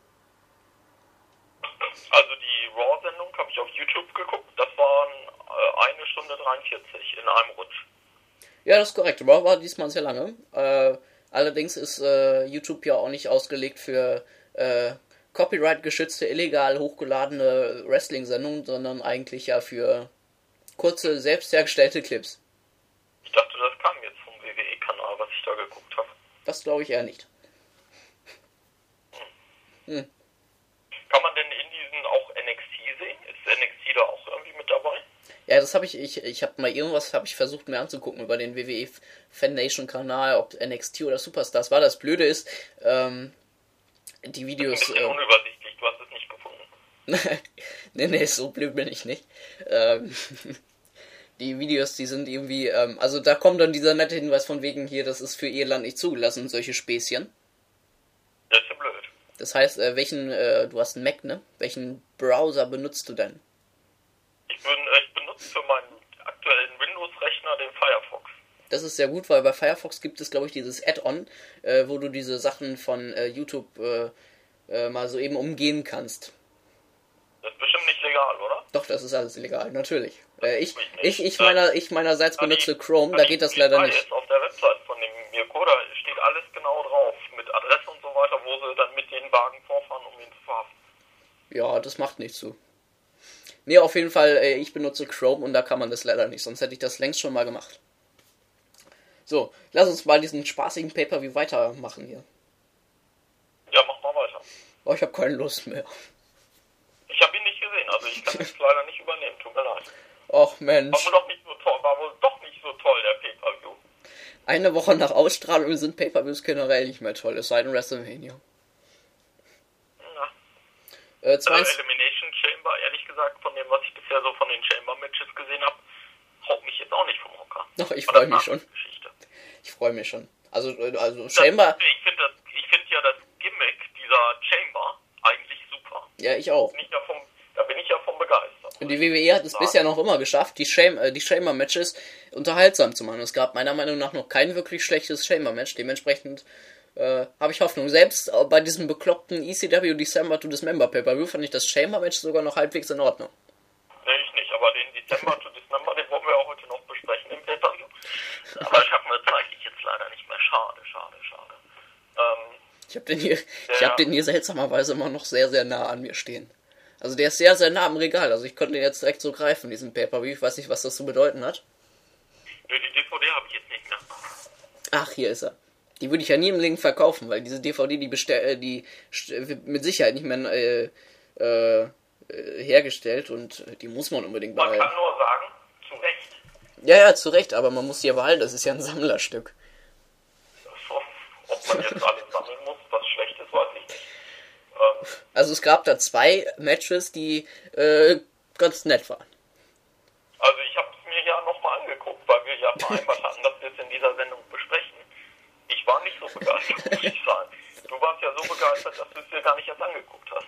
Also die Raw-Sendung habe ich auf YouTube geguckt. Das waren 1 Stunde 43 in einem Rutsch. Ja, das ist korrekt. Raw war diesmal sehr lange. Allerdings ist YouTube ja auch nicht ausgelegt für Copyright-geschützte, illegal hochgeladene Wrestling-Sendungen, sondern eigentlich ja für kurze, selbst hergestellte Clips. Ich dachte, das kam jetzt vom WWE-Kanal, was ich da geguckt habe. Das glaube ich eher nicht. Kann man denn in diesen auch NXT sehen? Ist NXT da auch irgendwie mit dabei? Ja, das habe ich habe mal irgendwas versucht mir anzugucken über den WWE Fan Nation Kanal, ob NXT oder Superstars war. Das Blöde ist, die Videos... Das ist ein bisschen unübersichtlich, du hast es nicht gefunden. nee, so blöd bin ich nicht. Die Videos, die sind irgendwie, also da kommt dann dieser nette Hinweis von wegen hier, das ist für Irland nicht zugelassen, solche Späßchen. Das ist ja blöd. Das heißt, du hast einen Mac, ne? Welchen Browser benutzt du denn? Ich benutze für meinen aktuellen Windows-Rechner den Firefox. Das ist sehr gut, weil bei Firefox gibt es, glaube ich, dieses Add-on, wo du diese Sachen von YouTube mal so eben umgehen kannst. Das ist bestimmt nicht legal, oder? Doch, das ist alles illegal, natürlich. Ich nicht. meinerseits benutze Chrome, da geht das leider nicht. Auf der Website von dem Mirko, da steht alles genau drauf, mit Adresse und so weiter, wo sie dann mit den Wagen vorfahren, um ihn zu verhaften. Ja, das macht nichts zu. Nee, auf jeden Fall, ich benutze Chrome und da kann man das leider nicht, sonst hätte ich das längst schon mal gemacht. So, lass uns mal diesen spaßigen Pay-Per-View weitermachen hier. Ja, mach mal weiter. Oh, ich habe keine Lust mehr. Ich habe ihn nicht gesehen, also ich kann es leider nicht übernehmen, tut mir leid. Och Mensch. War wohl doch nicht so toll, der Pay-Per-View. Eine Woche nach Ausstrahlung sind Pay-Per-Views generell nicht mehr toll, es sei denn WrestleMania. Na. Also Elimination Chamber, ehrlich gesagt, von dem, was ich bisher so von den Chamber-Matches gesehen habe, haut mich jetzt auch nicht vom Hocker. Doch, ich freue mich schon. Ich freue mich schon. Also Chamber... Ich finde ja das Gimmick dieser Chamber eigentlich super. Ja, ich auch. Da bin ich ja von begeistert. Und die WWE hat es bisher noch immer geschafft, die Chamber-Matches unterhaltsam zu machen. Es gab meiner Meinung nach noch kein wirklich schlechtes Chamber-Match. Dementsprechend habe ich Hoffnung. Selbst bei diesem bekloppten ECW December to Dismember Pay-Per-View fand ich das Chamber-Match sogar noch halbwegs in Ordnung. Nee, ich nicht, aber den December to Dismember, den wollen wir auch heute noch besprechen im Pay-Per-View. Aber ich habe mir zeitlich jetzt leider nicht mehr. Schade. Ich hab den hier seltsamerweise immer noch sehr, sehr nah an mir stehen. Also der ist sehr, sehr nah am Regal. Also ich konnte den jetzt direkt so greifen, diesen Pay-Per-View. Ich weiß nicht, was das zu bedeuten hat. Nö, die DVD habe ich jetzt nicht mehr. Ach, hier ist er. Die würde ich ja nie im Leben verkaufen, weil diese DVD, die wird mit Sicherheit nicht mehr hergestellt und die muss man unbedingt behalten. Man kann nur sagen, zu Recht. Ja, zu Recht, aber man muss sie ja behalten. Das ist ja ein Sammlerstück. Ob man jetzt alles sammeln muss, was schlecht ist, weiß ich nicht. Also es gab da 2 Matches, die ganz nett waren. Also ich habe es mir ja nochmal angeguckt, weil wir ja vereinbart hatten, dass wir es in dieser Sendung besprechen. Ich war nicht so begeistert, muss ich sagen. Du warst ja so begeistert, dass du es dir gar nicht erst angeguckt hast.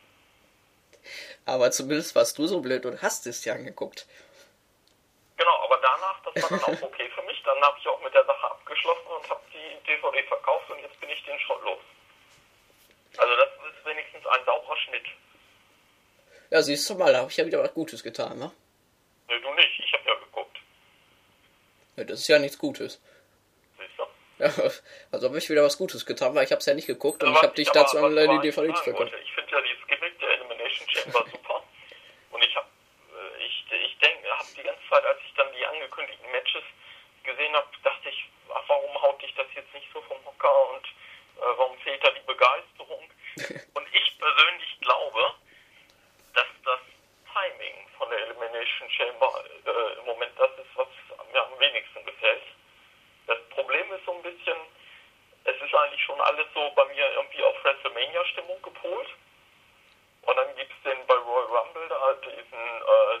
Aber zumindest warst du so blöd und hast es dir angeguckt. Genau, aber danach, das war dann auch okay für mich. Dann habe ich auch mit der Sache abgeschlossen und habe die DVD verkauft und jetzt bin ich den Schrott los. Also das ist wenigstens ein sauberer Schnitt. Ja, siehst du mal, da habe ich ja wieder was Gutes getan, ne? Nee, du nicht. Ich habe ja geguckt. Ja, das ist ja nichts Gutes. Siehst du? Ja, also habe ich wieder was Gutes getan, weil ich habe es ja nicht geguckt und ich habe dich dazu an die DVDs verkauft. Ich finde ja dieses Gimmick der Elimination Chamber super. Und ich habe die ganze Zeit, als ich dann die angekündigten Matches gesehen habe, dachte ich, ach, warum haut dich das jetzt nicht so vom Hocker und warum fehlt da die Begeisterung? Und ich persönlich glaube, dass das Timing von der Elimination Chamber im Moment das ist, was mir am wenigsten gefällt. Das Problem ist so ein bisschen, es ist eigentlich schon alles so bei mir irgendwie auf WrestleMania-Stimmung gepolt. Und dann gibt es den bei Royal Rumble da diesen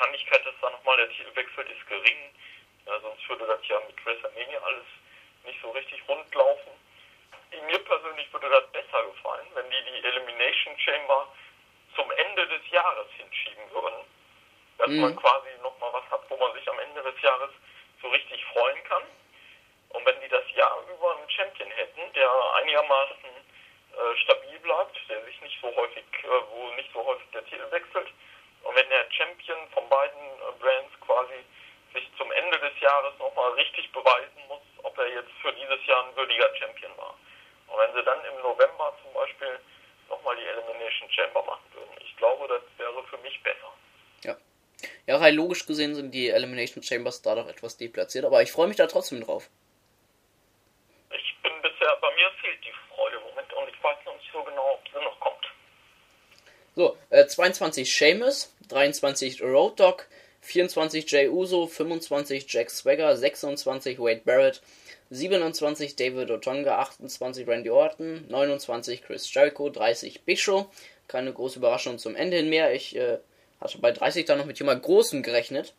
Wahrscheinlichkeit, dass da nochmal der Titel wechselt, ist gering. Ja, sonst würde das ja mit WrestleMania alles nicht so richtig rund laufen. Mir persönlich würde das besser gefallen, wenn die Elimination Chamber zum Ende des Jahres hinschieben würden. Dass man quasi nochmal was hat, wo man sich am Ende des Jahres so richtig freuen kann. Und wenn die das Jahr über einen Champion hätten, der einigermaßen stabil bleibt, der sich nicht so häufig, wo nicht so häufig der Titel wechselt, und wenn der Champion von beiden Brands quasi sich zum Ende des Jahres nochmal richtig beweisen muss, ob er jetzt für dieses Jahr ein würdiger Champion war. Und wenn sie dann im November zum Beispiel nochmal die Elimination Chamber machen würden, ich glaube, das wäre für mich besser. Ja. Ja, rein logisch gesehen sind die Elimination Chambers da doch etwas deplatziert, aber ich freue mich da trotzdem drauf. Bei mir fehlt die Freude im Moment und ich weiß noch nicht so genau, ob sie noch kommt. So, 22 Sheamus, 23 Road Dogg, 24 Jey Uso, 25 Jack Swagger, 26 Wade Barrett, 27 David Otunga, 28 Randy Orton, 29 Chris Jericho, 30 Big Show. Keine große Überraschung zum Ende hin mehr. Ich hatte bei 30 dann noch mit jemand Großem gerechnet.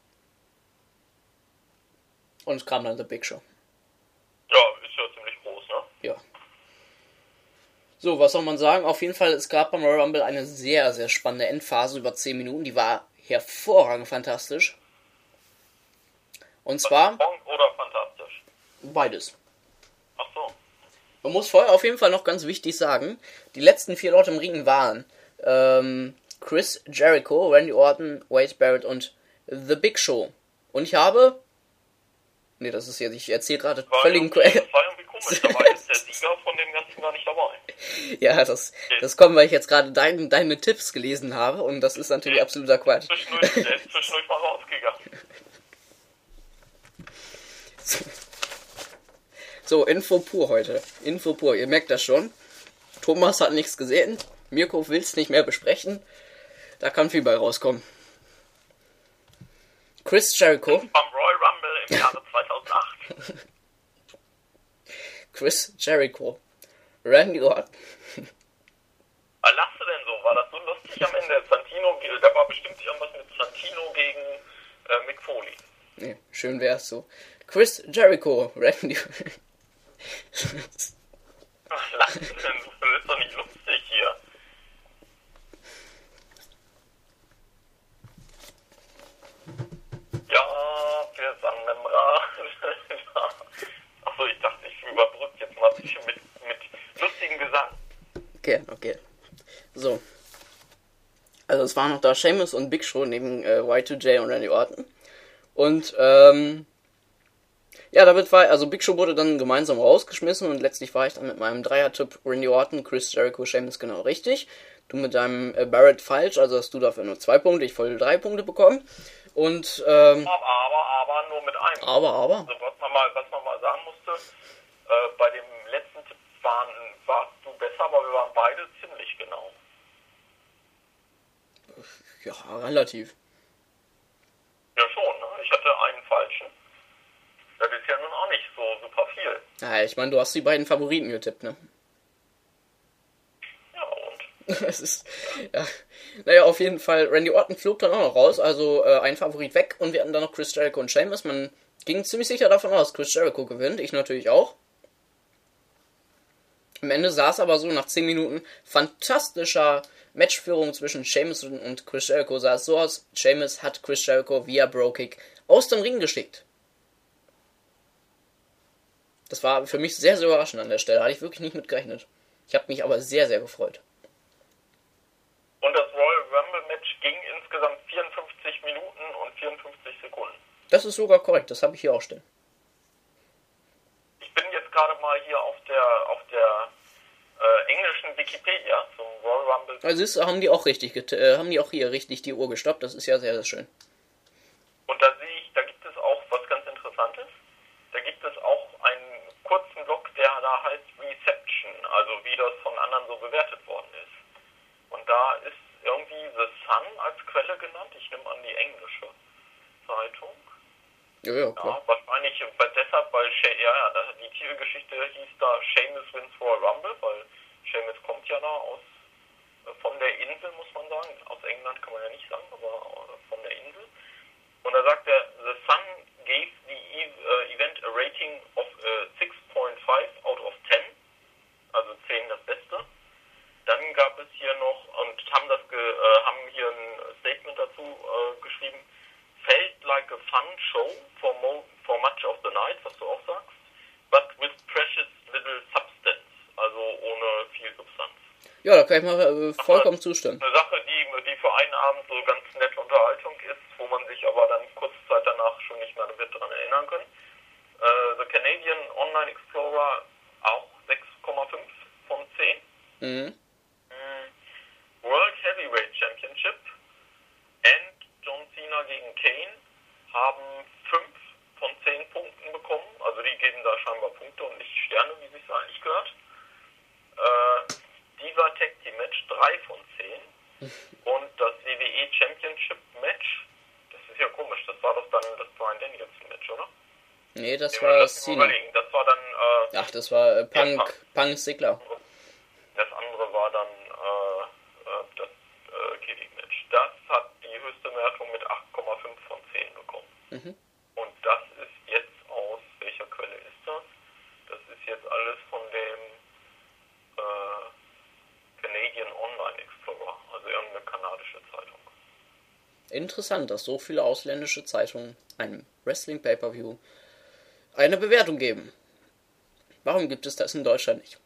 Und es kam dann der Big Show. Ja, ist ja ziemlich groß, ne? Ja. So, was soll man sagen? Auf jeden Fall, es gab beim Royal Rumble eine sehr, sehr spannende Endphase über 10 Minuten. Die war hervorragend fantastisch. Und zwar... Oder fantastisch? Beides. Ach so. Man muss vorher auf jeden Fall noch ganz wichtig sagen, die letzten 4 Leute im Ring waren Chris Jericho, Randy Orton, Wade Barrett und The Big Show. Und ich habe... Nee, das ist jetzt, ich erzähle gerade völligen... Das war irgendwie komisch, dabei ist der Sieger von dem Ganzen gar nicht dabei. Ja, das kommt, weil ich jetzt gerade deine Tipps gelesen habe und das ist natürlich absoluter Quatsch. Der ist zwischendurch mal rausgegangen. So, Info pur heute. Info pur, ihr merkt das schon. Thomas hat nichts gesehen. Mirko will es nicht mehr besprechen. Da kann viel bei rauskommen. Chris Jericho. Beim Royal Rumble im Jahre 2008. Chris Jericho. Randy Orton. Was lachst du denn so? War das so lustig am Ende? Santino, da war bestimmt irgendwas mit Santino gegen Mick Foley. Nee, schön wär's so. Chris Jericho. Randy. Was lachst du denn so? Das ist doch nicht lustig hier. Ja, wir sind im Rad. Achso, ich dachte, ich überbrücke jetzt mal ein bisschen mit lustigem Gesang. Okay. So. Also es waren noch da Sheamus und Big Show neben Y2J und Randy Orton. Und ja, damit war, also Big Show wurde dann gemeinsam rausgeschmissen und letztlich war ich dann mit meinem Dreier-Tipp Randy Orton, Chris Jericho, Sheamus genau richtig. Du mit deinem Barrett falsch, also hast du dafür nur 2 Punkte, ich voll 3 Punkte bekommen. Und aber nur mit einem. Aber. Also was man mal sagen musste, bei dem letzten Tipp warst du besser, aber wir waren beide ziemlich genau. Ja, relativ. Ja schon, ne? Ich hatte einen falschen. Das ist ja nun auch nicht so super viel. Ja, ich meine, du hast die beiden Favoriten getippt, ne? Ja, und? Es ist, ja. Naja, auf jeden Fall, Randy Orton flog dann auch noch raus, also ein Favorit weg und wir hatten dann noch Chris Jericho und Sheamus. Man ging ziemlich sicher davon aus, Chris Jericho gewinnt, ich natürlich auch. Am Ende sah es aber so, nach 10 Minuten fantastischer Matchführung zwischen Sheamus und Chris Jericho, sah es so aus, Sheamus hat Chris Jericho via Bro-Kick aus dem Ring geschickt. Das war für mich sehr, sehr überraschend an der Stelle, hatte ich wirklich nicht mit gerechnet. Ich habe mich aber sehr, sehr gefreut. Und das Royal Rumble Match ging insgesamt 54 Minuten und 54 Sekunden. Das ist sogar korrekt, das habe ich hier auch stehen. Ich bin jetzt gerade mal hier auf der englischen Wikipedia zum Royal Rumble. Also haben die auch richtig haben die auch hier richtig die Uhr gestoppt, das ist ja sehr, sehr schön. Und da sehe ich, da gibt es auch was ganz Interessantes. Da gibt es auch einen kurzen Blog, der da heißt Reception, also wie das von anderen so bewertet worden ist. Und da ist irgendwie The Sun als Quelle genannt. Ich nehme an die englische Zeitung. Ja, klar. Ja, wahrscheinlich deshalb, weil die Titelgeschichte hieß da Sheamus wins Royal Rumble, weil Sheamus kommt ja da von der Insel, muss man sagen. Aus England kann man ja nicht sagen, aber von der Insel. geschrieben, felt like a fun show for much of the night, was du auch sagst, but with precious little substance, also ohne viel Substanz. Ja, da kann ich mal vollkommen zustimmen. Eine Sache, die für einen Abend so ganz nette Unterhaltung ist, wo man sich aber dann kurze Zeit danach schon nicht mehr wird daran erinnern können. The Canadian Online Explorer auch 6,5 von 10. Mhm. World Heavyweight Championship and John Cena gegen Kane haben 5 von 10 Punkten bekommen. Also die geben da scheinbar Punkte und nicht Sterne, wie sich eigentlich gehört. Diva Tag Team Match 3 von 10. Und das WWE Championship Match, das ist ja komisch, das war doch dann das Bryan Danielson Match, oder? Nee, das war Cena. Das war dann, Ach, das war Punk Sigler. das andere war dann das Kevin-Match. Das hat die höchste Wertung mit 8,5 von 10 bekommen. Mhm. Und das ist jetzt aus welcher Quelle ist das? Das ist jetzt alles von dem Canadian Online Explorer, also irgendeine kanadische Zeitung. Interessant, dass so viele ausländische Zeitungen einem Wrestling Pay-Per-View eine Bewertung geben. Warum gibt es das in Deutschland nicht?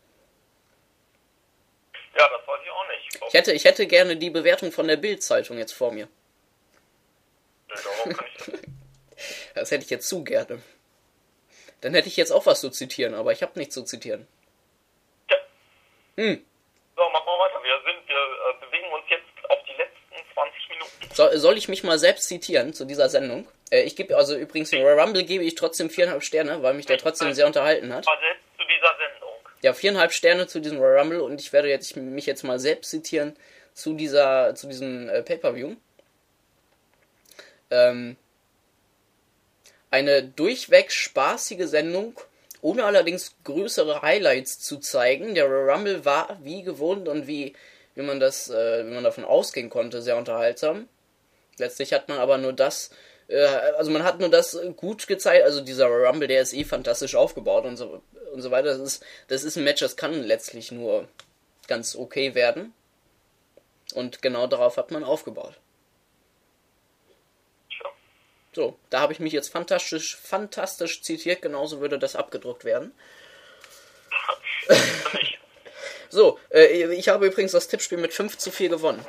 Ja, das weiß ich auch nicht. Ich hätte gerne die Bewertung von der Bild-Zeitung jetzt vor mir. Warum kann ich das? Das hätte ich jetzt zu gerne. Dann hätte ich jetzt auch was zu zitieren, aber ich habe nichts zu zitieren. Ja. Hm. So, machen wir weiter. Wir bewegen uns jetzt auf die letzten 20 Minuten. Soll ich mich mal selbst zitieren zu dieser Sendung? Ich gebe also übrigens in Royal Rumble gebe ich trotzdem 4,5 Sterne, weil mich der trotzdem sehr unterhalten hat. Aber selbst zu dieser Sendung. Ja, 4,5 Sterne zu diesem Royal Rumble und ich werde mich jetzt mal selbst zitieren zu diesem Pay-Per-View. Eine durchweg spaßige Sendung, ohne allerdings größere Highlights zu zeigen. Der Royal Rumble war wie gewohnt und wie man davon ausgehen konnte, sehr unterhaltsam. Letztlich hat man aber nur das, man hat nur das gut gezeigt, also dieser Royal Rumble, der ist fantastisch aufgebaut und so weiter. Das ist ein Match, das kann letztlich nur ganz okay werden. Und genau darauf hat man aufgebaut. So, da habe ich mich jetzt fantastisch zitiert, genauso würde das abgedruckt werden. So, ich habe übrigens das Tippspiel mit 5:4 gewonnen.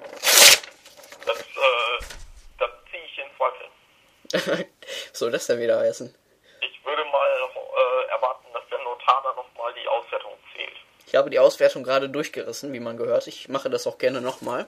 Das ziehe ich in Zweifel. Was soll das denn wieder heißen? Ich würde mal erwarten, dass der Notar da nochmal die Auswertung zählt. Ich habe die Auswertung gerade durchgerissen, wie man gehört. Ich mache das auch gerne nochmal.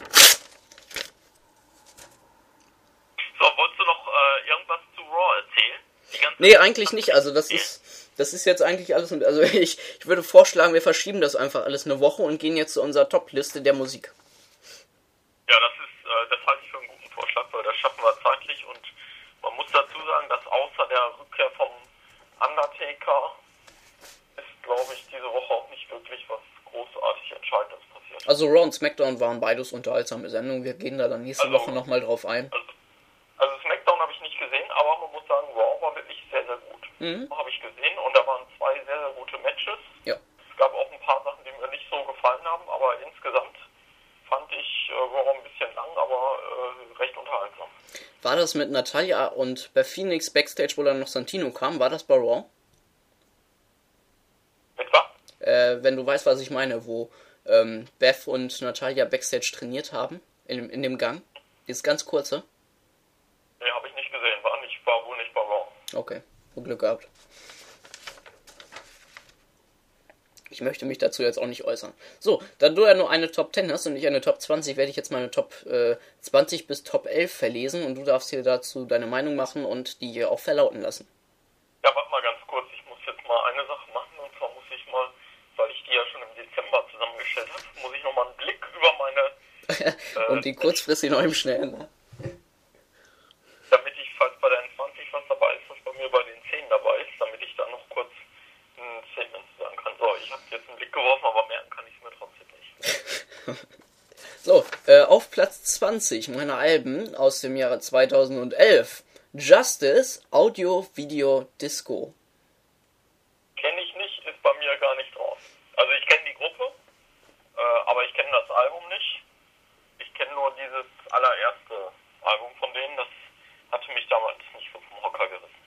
So, wolltest du noch irgendwas zu Raw erzählen? Nee, eigentlich nicht. Also das ist jetzt eigentlich alles. Also ich würde vorschlagen, wir verschieben das einfach alles eine Woche und gehen jetzt zu unserer Top-Liste der Musik. Ja, das halte ich für einen guten Vorschlag, weil das schaffen wir zeitlich und man muss dazu sagen, dass außer der Rückkehr vom Undertaker ist, glaube ich, diese Woche auch nicht wirklich was großartig Entscheidendes passiert. Also Raw und SmackDown waren beides unterhaltsame Sendungen. Wir gehen da dann nächste Woche nochmal drauf ein. Also SmackDown habe ich nicht gesehen, aber man muss sagen, Raw war wirklich sehr, sehr gut. Habe ich gesehen und da waren 2 sehr, sehr gute Matches. Ja. Es gab auch ein paar Sachen, die mir nicht so gefallen haben, aber insgesamt fand ich Raw ein bisschen lang, aber recht unterhaltsam. War das mit Natalia und bei Phoenix Backstage, wo dann noch Santino kam, war das bei Raw? Mit was? Wenn du weißt, was ich meine, wo Beth und Natalia Backstage trainiert haben, in dem Gang. Dieses ganz kurze. Nee, habe ich nicht gesehen, war wohl nicht bei Raw. Okay, Glück gehabt. Ich möchte mich dazu jetzt auch nicht äußern. So, da du ja nur eine Top 10 hast und nicht eine Top 20, werde ich jetzt meine Top 20 bis Top 11 verlesen und du darfst hier dazu deine Meinung machen und die hier auch verlauten lassen. Ja, warte mal ganz kurz, ich muss jetzt mal eine Sache machen und zwar muss ich mal, weil ich die ja schon im Dezember zusammengestellt habe, muss ich nochmal einen Blick über meine... und die kurzfristig noch im Schnellen. Damit ich, falls bei den 20 was dabei ist, was bei mir bei den 10 dabei ist, damit ich dann noch kurz ein Statement sagen kann. So, ich habe jetzt einen Blick geworfen, aber merken kann ich es mir trotzdem nicht. So, auf Platz 20 meiner Alben aus dem Jahre 2011. Justice, Audio, Video, Disco. Kenne ich nicht, ist bei mir gar nicht drauf. Also ich kenne die Gruppe, aber ich kenne das Album nicht. Ich kenne nur dieses allererste Album von denen.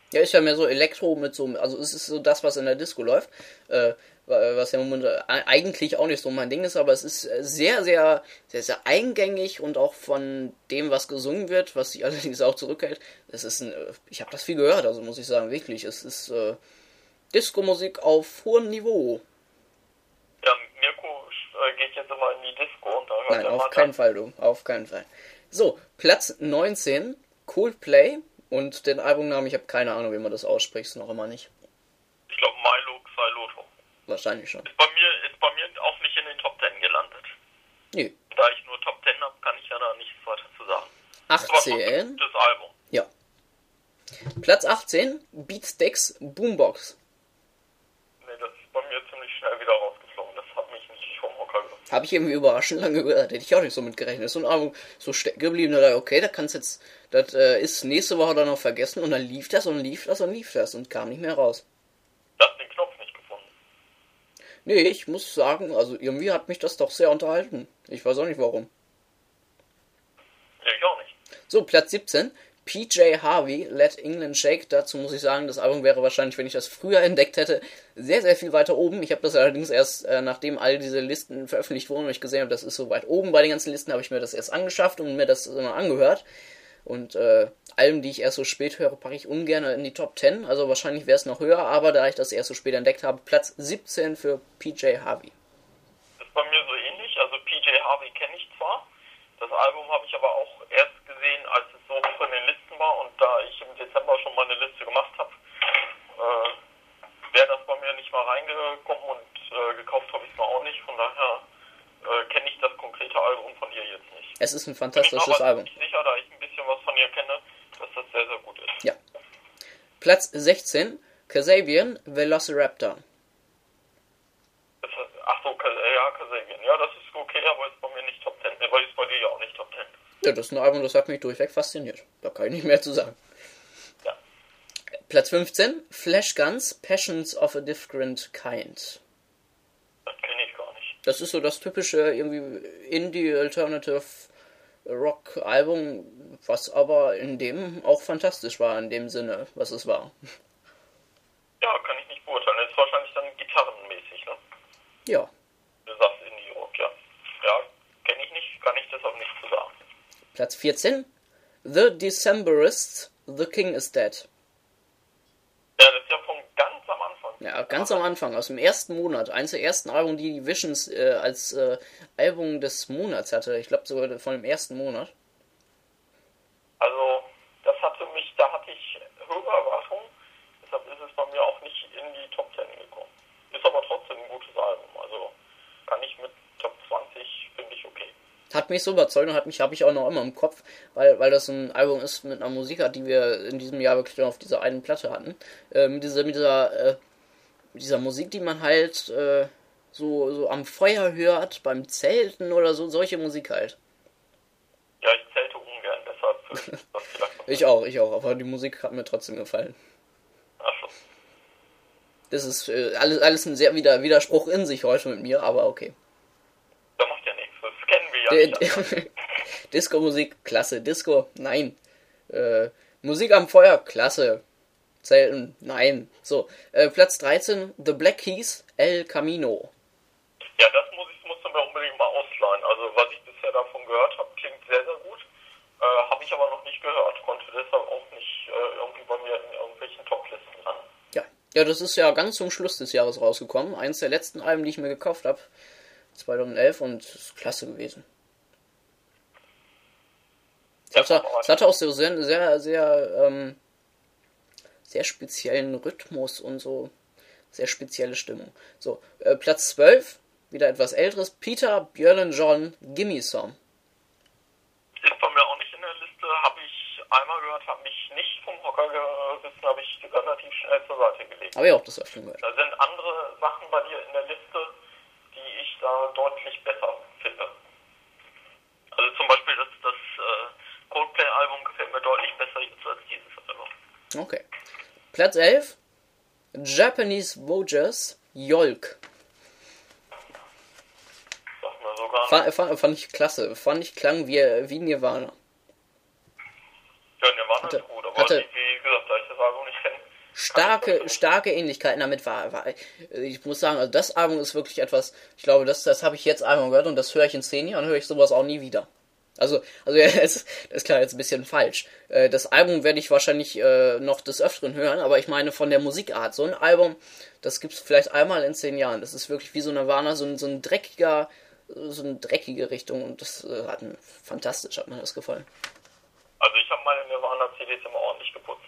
Ja, ist ja mehr so Elektro mit so, also es ist so das, was in der Disco läuft, was ja momentan eigentlich auch nicht so mein Ding ist, aber es ist sehr eingängig und auch von dem, was gesungen wird, was sich allerdings auch zurückhält. Es ist ich habe das viel gehört, also muss ich sagen, wirklich, es ist Disco-Musik auf hohem Niveau. Ja, Mirko geht jetzt immer in die Disco und da hört Nein, er auf mal keinen das. Fall, du, auf keinen Fall. So, Platz 19, Coldplay und den Albumnamen, ich habe keine Ahnung, wie man das ausspricht, noch immer nicht. Ich glaube Milo Xyloto. Wahrscheinlich schon. Ist bei mir auch nicht in den Top 10 gelandet. Nee. Da ich nur Top 10 habe, kann ich ja da nichts weiter zu sagen. Aber trotzdem 18, gutes Album. ja. Platz 18, Beatsteaks Boombox. Nee, das ist bei mir ziemlich schnell wieder rausgeflogen. Das hat mich nicht vom Hocker gebracht. Habe ich irgendwie überraschend lange gehört, hätte ich auch nicht so mit gerechnet. So ein Album so stecken geblieben, da dachte ich, okay, da kannst jetzt, das ist nächste Woche dann noch vergessen und dann lief das und lief das und lief das und kam nicht mehr raus. Du hast den Knopf nicht gefunden. Nee, ich muss sagen, also irgendwie hat mich das doch sehr unterhalten. Ich weiß auch nicht warum. Ja, ich auch nicht. So, Platz 17, PJ Harvey, Let England Shake. Dazu muss ich sagen, das Album wäre wahrscheinlich, wenn ich das früher entdeckt hätte, sehr viel weiter oben. Ich habe das allerdings erst, nachdem all diese Listen veröffentlicht wurden und ich gesehen habe, das ist so weit oben bei den ganzen Listen, habe ich mir das erst angeschafft und mir das immer angehört. Und Alben, die ich erst so spät höre, packe ich ungern in die Top 10. Also wahrscheinlich wäre es noch höher, aber da ich das erst so spät entdeckt habe, Platz 17 für PJ Harvey. Das ist bei mir so ähnlich. Also PJ Harvey kenne ich zwar. Das Album habe ich aber auch erst gesehen, als es so hoch in den Listen war. Und da ich im Dezember schon mal eine Liste gemacht habe, wäre das bei mir nicht mal reingekommen und gekauft habe ich es mal auch nicht. Von daher kenne ich das konkrete Album von ihr jetzt nicht. Es ist ein Bin ich fantastisches aber Album. ziemlich sicher, da ich ein bisschen was von ihr kenne, dass das sehr gut ist. Ja. Platz 16, Kasabian, Velociraptor. Ach so, ja, Kasabian. Ja, das ist okay, aber ist bei mir nicht Top 10. Aber ist bei dir ja auch nicht Top 10. Ja, das ist ein Album, das hat mich durchweg fasziniert. Da kann ich nicht mehr zu sagen. Ja. Platz 15, Flashguns, Passions of a Different Kind. Das kenne ich gar nicht. Das ist so das typische irgendwie Indie-Alternative Rock-Album, was aber in dem auch fantastisch war, in dem Sinne, was es war. Ja, kann ich nicht beurteilen. Das ist wahrscheinlich dann gitarrenmäßig, ne? Ja. Du sagst Indie-Rock, ja. Ja, kenne ich nicht, kann ich deshalb nichts zu sagen. Platz 14, The Decemberists, The King is Dead. Ja, das ist ja von ganz am Anfang. Ja, ganz am Anfang, aus dem ersten Monat. Eins der ersten Alben, die Visions als Album des Monats hatte. Ich glaube sogar von dem ersten Monat. Also, da hatte ich höhere Erwartungen. Deshalb ist es bei mir auch nicht in die Top 10 gekommen. Ist aber trotzdem ein gutes Album. Also, kann ich mit Top 20, finde ich okay. Hat mich so überzeugt und habe ich auch noch immer im Kopf, weil das ein Album ist mit einer Musikart, die wir in diesem Jahr wirklich nur auf dieser einen Platte hatten. Mit dieser Musik, die man halt so am Feuer hört, beim Zelten oder so, solche Musik halt. Ja, ich zelte ungern, deshalb ist das vielleicht noch. Ich auch, aber die Musik hat mir trotzdem gefallen. Achso. Das ist alles ein sehr Widerspruch in sich heute mit mir, aber okay. Da macht ja nichts, das kennen wir ja nicht. Disco-Musik, klasse. Disco, nein. Musik am Feuer, klasse. Zelten, nein. So, Platz 13, The Black Keys, El Camino. Ja, das musst du mir unbedingt mal ausleihen. Also, was ich bisher davon gehört habe, klingt sehr gut. Habe ich aber noch nicht gehört. Konnte deshalb auch nicht irgendwie bei mir in irgendwelchen Top-Listen ran. Ja, das ist ja ganz zum Schluss des Jahres rausgekommen. Eins der letzten Alben, die ich mir gekauft habe. 2011 und ist klasse gewesen. Es hatte auch so sehr speziellen Rhythmus und so sehr spezielle Stimmung. So, Platz 12, wieder etwas älteres, Peter Björn John, Gimme Some. Ist bei mir auch nicht in der Liste, habe ich einmal gehört, habe mich nicht vom Hocker gerissen, habe ich relativ schnell zur Seite gelegt. Habe ich auch das öfter gehört. Da sind andere Sachen bei dir in der Liste, die ich da deutlich besser finde. Also zum Beispiel das Coldplay-Album gefällt mir deutlich besser jetzt als dieses Album. Okay. Platz 11, Japanese Voyagers, Yolk. Sagt mir sogar. Fand ich klasse. Fand ich klang wie Nirvana. Ja, Nirvana ist gut, aber wie gesagt, da ich das Album nicht kenne. Starke Ähnlichkeiten damit ich muss sagen, also das Album ist wirklich etwas, ich glaube, das habe ich jetzt einmal gehört und das höre ich in 10 Jahren, höre ich sowas auch nie wieder. Also ja, das ist klar jetzt ein bisschen falsch. Das Album werde ich wahrscheinlich noch des Öfteren hören, aber ich meine von der Musikart, so ein Album, das gibt's vielleicht einmal in 10 Jahren. Das ist wirklich wie so Nirvana, so eine dreckige Richtung und das fantastisch, hat mir das gefallen. Also ich habe meine Nirvana-CDs immer ordentlich geputzt.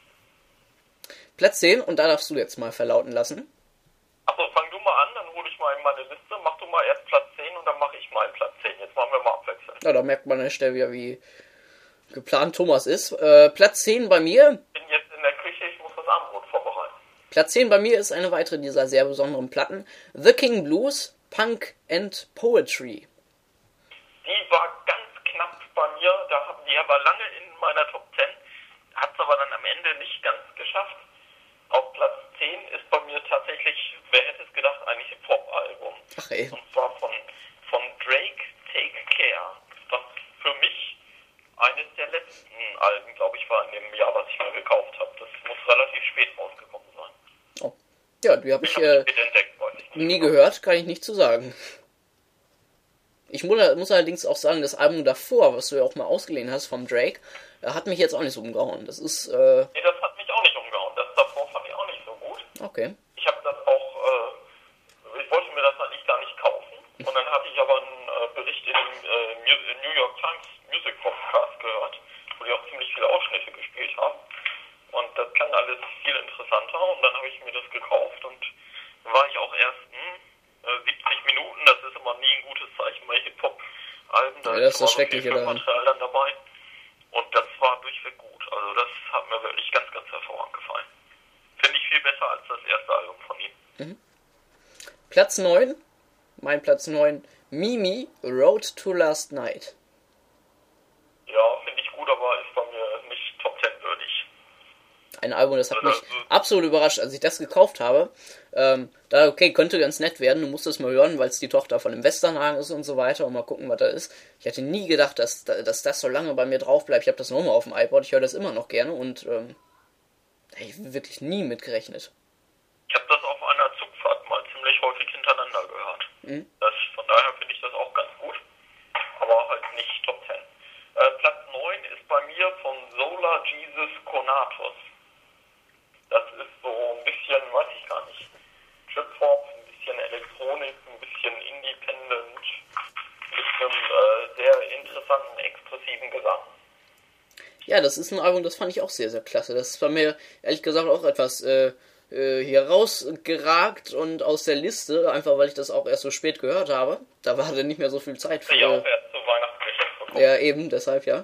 Platz 10, und da darfst du jetzt mal verlauten lassen. Achso, fang du mal an, dann hole ich mal in meine Liste. Mach du mal erst Platz 10 und dann mache ich mal Platz 10. Jetzt machen wir mal abwechselnd. Ja, da merkt man an der Stelle wieder, wie geplant Thomas ist. Platz 10 bei mir. Ich bin jetzt in der Küche, ich muss das Abendbrot vorbereiten. Platz 10 bei mir ist eine weitere dieser sehr besonderen Platten. The King Blues, Punk and Poetry. Die war ganz knapp bei mir. Die war lange in meiner Top 10. Hat es aber dann am Ende nicht ganz geschafft. Auf Platz 10 ist bei mir tatsächlich, wer hätte es gedacht, ein Hip-Hop-Album. Ach ey. Und zwar von Drake, Take Care. Was für mich eines der letzten Alben, glaube ich, war in dem Jahr, was ich mir gekauft habe. Das muss relativ spät rausgekommen sein. Oh. Ja, die habe ich entdeckt, weiß ich nicht. nie gehört, kann ich nicht zu sagen. Ich muss allerdings auch sagen, das Album davor, was du ja auch mal ausgeliehen hast vom Drake, hat mich jetzt auch nicht so umgehauen. Das ist, Nee, das hat mich auch nicht umgehauen. Das davor fand ich auch nicht so gut. Okay. Ich habe das auch, ich wollte mir das eigentlich gar nicht kaufen. Und dann hatte ich aber einen Bericht in dem New York Times Music Podcast gehört, wo die auch ziemlich viele Ausschnitte gespielt haben. Und das klang alles viel interessanter. Und dann habe ich mir das gekauft und war ich auch erst 70 Minuten. Das ist immer nie ein gutes Zeichen bei Hip-Hop-Alben. Da Ja, das ist das immer so viel Schreckliche daran. Material dann dabei. Und das war durchweg gut. Also das hat mir wirklich ganz, ganz hervorragend gefallen. Finde ich viel besser als das erste Album von ihm. Platz 9, mein Platz 9, Mimi, Road to Last Night. Ja, finde ich gut, aber ist bei mir nicht Top 10 würdig. Ein Album, das hat mich absolut überrascht, als ich das gekauft habe. Könnte ganz nett werden, du musst es mal hören, weil es die Tochter von dem Westernhagen ist und so weiter und mal gucken, was da ist. Ich hätte nie gedacht, dass das so lange bei mir drauf bleibt. Ich habe das nochmal auf dem iPod, ich höre das immer noch gerne und ich habe wirklich nie mitgerechnet. Ich habe das auf einer Zugfahrt mal ziemlich häufig hintereinander gehört. Von daher finde ich das auch ganz gut, aber halt nicht Top 10. Platz 9 ist bei mir von Solar Jesus Conatus. Das ist so ein bisschen, weiß ich gar nicht, Trip-Hop, ein bisschen Elektronik, ein bisschen Independent, mit einem sehr interessanten, expressiven Gesang. Ja, das ist ein Album, das fand ich auch sehr, sehr klasse. Das war mir, ehrlich gesagt, auch etwas hier rausgeragt und aus der Liste, einfach weil ich das auch erst so spät gehört habe. Da war dann nicht mehr so viel Zeit für... Ja, auch erst zu Weihnachten geschenkt bekommen. Ja, eben, deshalb, ja.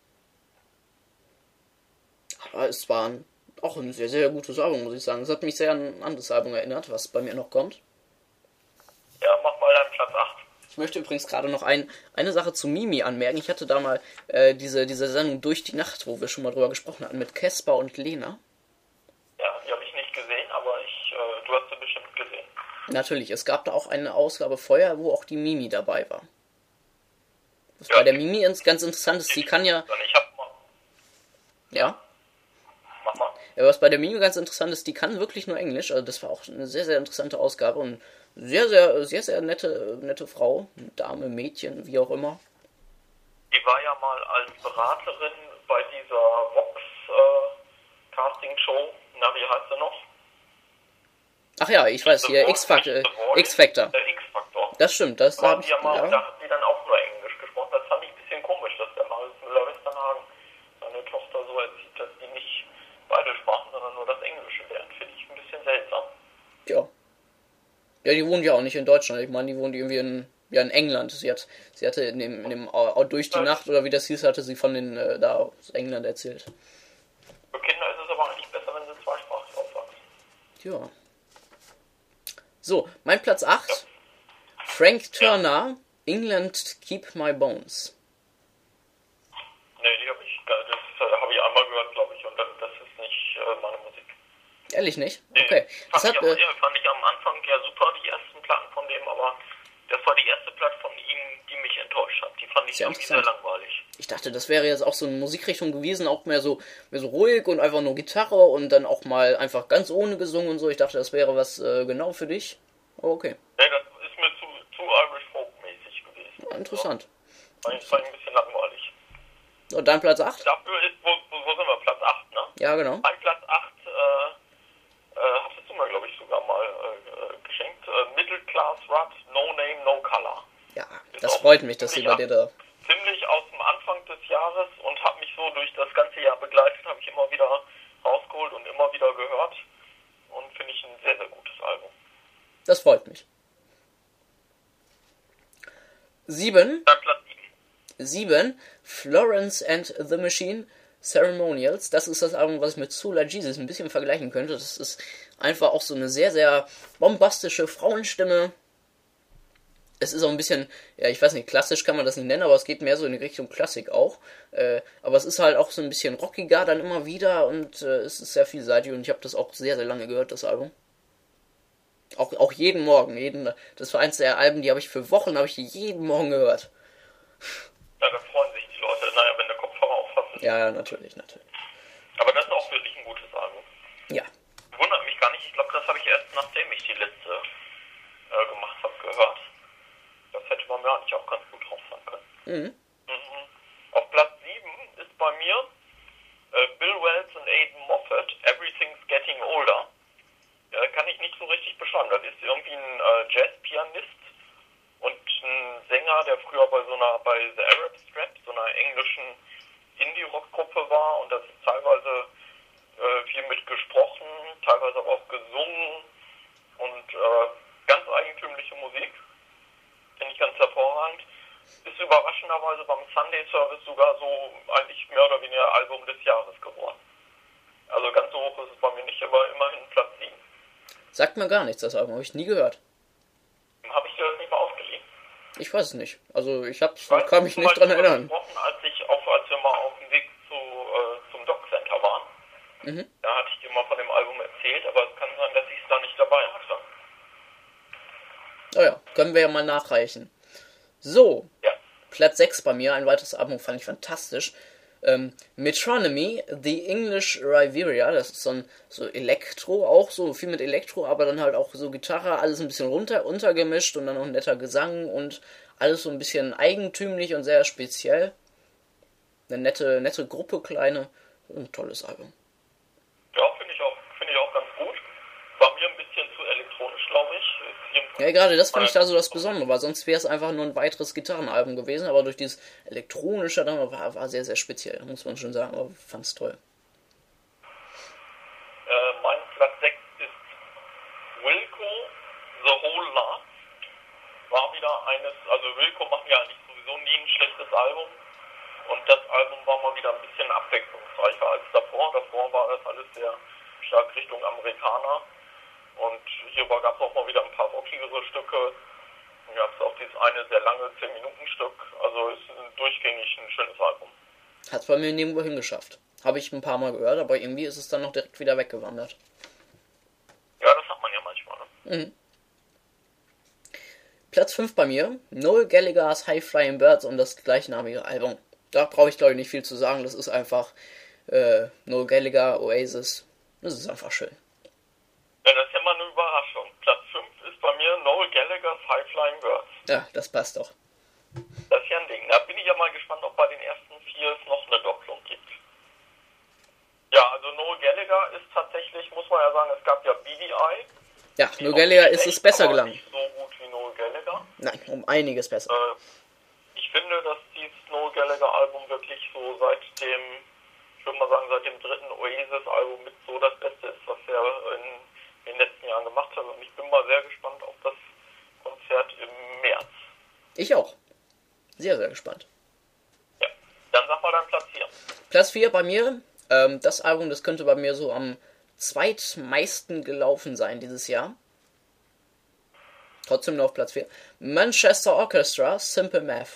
Aber es war auch ein sehr, sehr gutes Album, muss ich sagen. Es hat mich sehr an ein anderes Album erinnert, was bei mir noch kommt. Ja, mach mal dann Platz 8. Ich möchte übrigens gerade noch eine Sache zu Mimi anmerken. Ich hatte da mal diese Sendung Durch die Nacht, wo wir schon mal drüber gesprochen hatten, mit Caspar und Lena. Ja, die habe ich nicht gesehen, aber du hast sie bestimmt gesehen. Natürlich, es gab da auch eine Ausgabe vorher, wo auch die Mimi dabei war. Was Ja, bei der Mimi ganz interessant ist, sie kann ja... Ich hab mal... Ja? Mach mal. Ja, was bei der Mimi ganz interessant ist, die kann wirklich nur Englisch. Also das war auch eine sehr, sehr interessante Ausgabe und sehr, sehr, sehr, sehr nette Frau. Dame, Mädchen, wie auch immer. Die war ja mal als Beraterin bei dieser Vox Casting-Show. Na, wie heißt sie noch? Ach ja, ich weiß, hier X-Factor. X-Factor. Das stimmt, das Aber habe ich... da Ja. hat sie dann auch nur Englisch gesprochen. Das fand ich ein bisschen komisch, dass der Marius Müller-Westernhagen seine Tochter so erzieht, dass die nicht beide Sprachen, sondern nur das Englische lernt. Finde ich ein bisschen seltsam. Ja. Ja, die wohnt ja auch nicht in Deutschland. Ich meine, die wohnt irgendwie in England. Sie hatte in dem Durch die Nacht, oder wie das hieß, hatte sie von den da aus England erzählt. Für Kinder ist es aber eigentlich besser, wenn sie zweisprachig aufwachsen. Ja. So, mein Platz 8. Frank Turner, England Keep My Bones. Nee, die habe ich einmal gehört, glaube ich, und das ist nicht meine Musik. Ehrlich nicht? Nee, Okay. Fand ich am Anfang ja super, die ersten Platten von dem, aber das war die erste Platte von ihm, die mich enttäuscht hat. Die fand ich Sehr irgendwie sehr interessant. langweilig. Ich dachte, das wäre jetzt auch so eine Musikrichtung gewesen, auch mehr so ruhig und einfach nur Gitarre und dann auch mal einfach ganz ohne gesungen und so. Ich dachte, das wäre was genau für dich. Aber okay. Ja, das ist mir zu Irish Folk-mäßig gewesen. Ja, interessant. War ein bisschen langweilig. Und dein Platz 8? Dafür ist, wo sind wir? Platz 8, ne? Ja, genau. Mein Platz 8 hattest du mir, glaube ich, sogar mal geschenkt. Middle Class Rut, No Name, No Color. Ja, Ist das auch freut mich, dass sie bei ziemlich dir da... Ziemlich aus dem Anfang des Jahres und habe mich so durch das ganze Jahr begleitet, habe ich immer wieder rausgeholt und immer wieder gehört. Und finde ich ein sehr, sehr gutes Album. Das freut mich. 7. Dann Platz 7. Florence and the Machine, Ceremonials. Das ist das Album, was ich mit Solar Jesus ein bisschen vergleichen könnte. Das ist einfach auch so eine sehr, sehr bombastische Frauenstimme. Es ist auch ein bisschen, ja, ich weiß nicht, klassisch kann man das nicht nennen, aber es geht mehr so in die Richtung Klassik auch. Aber es ist halt auch so ein bisschen rockiger dann immer wieder und es ist sehr vielseitig und ich habe das auch sehr, sehr lange gehört, das Album. Auch jeden Morgen. Das war eins der Alben, die habe ich für Wochen, habe ich die jeden Morgen gehört. Ja, da freuen sich die Leute, naja, wenn der Kopfhörer aufpassen. Ja, natürlich. Aber das ist auch wirklich ein gutes Album. Ja. Wundert mich gar nicht, ich glaube, das habe ich erst nachdem ich die letzte gemacht habe, gehört. Das hätte man mir eigentlich auch ganz gut drauf sein können. Auf Platz 7 ist bei mir Bill Wells und Aidan Moffat, Everything's Getting Older. Kann ich nicht so richtig beschreiben. Das ist irgendwie ein Jazzpianist und ein Sänger, der früher bei The Arab Strap, so einer englischen Indie-Rock-Gruppe war und das ist teilweise viel mit gesprochen, teilweise aber auch gesungen und ganz eigentümliche Musik. Finde ich ganz hervorragend. Ist überraschenderweise beim Sunday Service sogar so eigentlich mehr oder weniger Album des Jahres geworden. Also ganz so hoch ist es bei mir nicht, aber immerhin Platz 7. Sagt mir gar nichts, das Album, habe ich nie gehört. Habe ich dir das nicht mal ausgeliehen? Ich weiß es nicht. Also kann mich nicht dran erinnern. Als wir mal auf dem Weg zum Doc Center waren, da hatte ich dir mal von dem Album erzählt, aber es kann sein, dass ich es da nicht dabei hatte. Oh ja, können wir ja mal nachreichen. So, Ja. Platz 6 bei mir, ein weiteres Album fand ich fantastisch. Metronomy, The English Riviera, das ist so Elektro, auch so viel mit Elektro, aber dann halt auch so Gitarre, alles ein bisschen untergemischt und dann noch ein netter Gesang und alles so ein bisschen eigentümlich und sehr speziell. Eine nette Gruppe, kleine, ein tolles Album. Ja, finde ich auch ganz gut. War mir ein bisschen zu elektronisch, glaube ich. Ja, gerade das fand ich da so das Besondere, weil sonst wäre es einfach nur ein weiteres Gitarrenalbum gewesen, aber durch dieses elektronische dann war sehr, sehr speziell, muss man schon sagen, aber ich fand es toll. Mein Platz 6 ist Wilco, The Whole Lot. War wieder also Wilco machen ja eigentlich sowieso nie ein schlechtes Album. Und das Album war mal wieder ein bisschen abwechslungsreicher als davor. Davor war das alles sehr stark Richtung Amerikaner. Und hier gab es auch mal wieder ein paar rockigere Stücke. Dann gab es auch dieses eine sehr lange 10-Minuten-Stück. Also es ist durchgängig ein schönes Album. Hat es bei mir nirgendwo hingeschafft. Habe ich ein paar Mal gehört, aber irgendwie ist es dann noch direkt wieder weggewandert. Ja, das hat man ja manchmal. Ne? Platz 5 bei mir, Noel Gallagher's High Flying Birds und das gleichnamige Album. Da brauche ich, glaube ich, nicht viel zu sagen. Das ist einfach Noel Gallagher, Oasis. Das ist einfach schön. Ja, das ist ja mal eine Überraschung. Platz 5 ist bei mir Noel Gallagher's High Flying Birds. Ja, das passt doch. Das ist ja ein Ding. Da bin ich ja mal gespannt, ob bei den ersten 4 es noch eine Doppelung gibt. Ja, also Noel Gallagher ist tatsächlich, muss man ja sagen, es gab ja BDI. Ja, Noel Gallagher ist es besser gelangt. Nicht so gut wie Noel Gallagher. Nein, um einiges besser. Ich finde, dass dieses Noel Gallagher Album wirklich so seit dem dritten Oasis-Album mit so das Beste ist, was er in den letzten Jahren gemacht hat. Und ich bin mal sehr gespannt auf das Konzert im März. Ich auch. Sehr, sehr gespannt. Ja, dann sag mal deinen Platz 4. Platz 4 bei mir, das Album, das könnte bei mir so am zweitmeisten gelaufen sein dieses Jahr. Trotzdem nur auf Platz 4. Manchester Orchestra, Simple Math.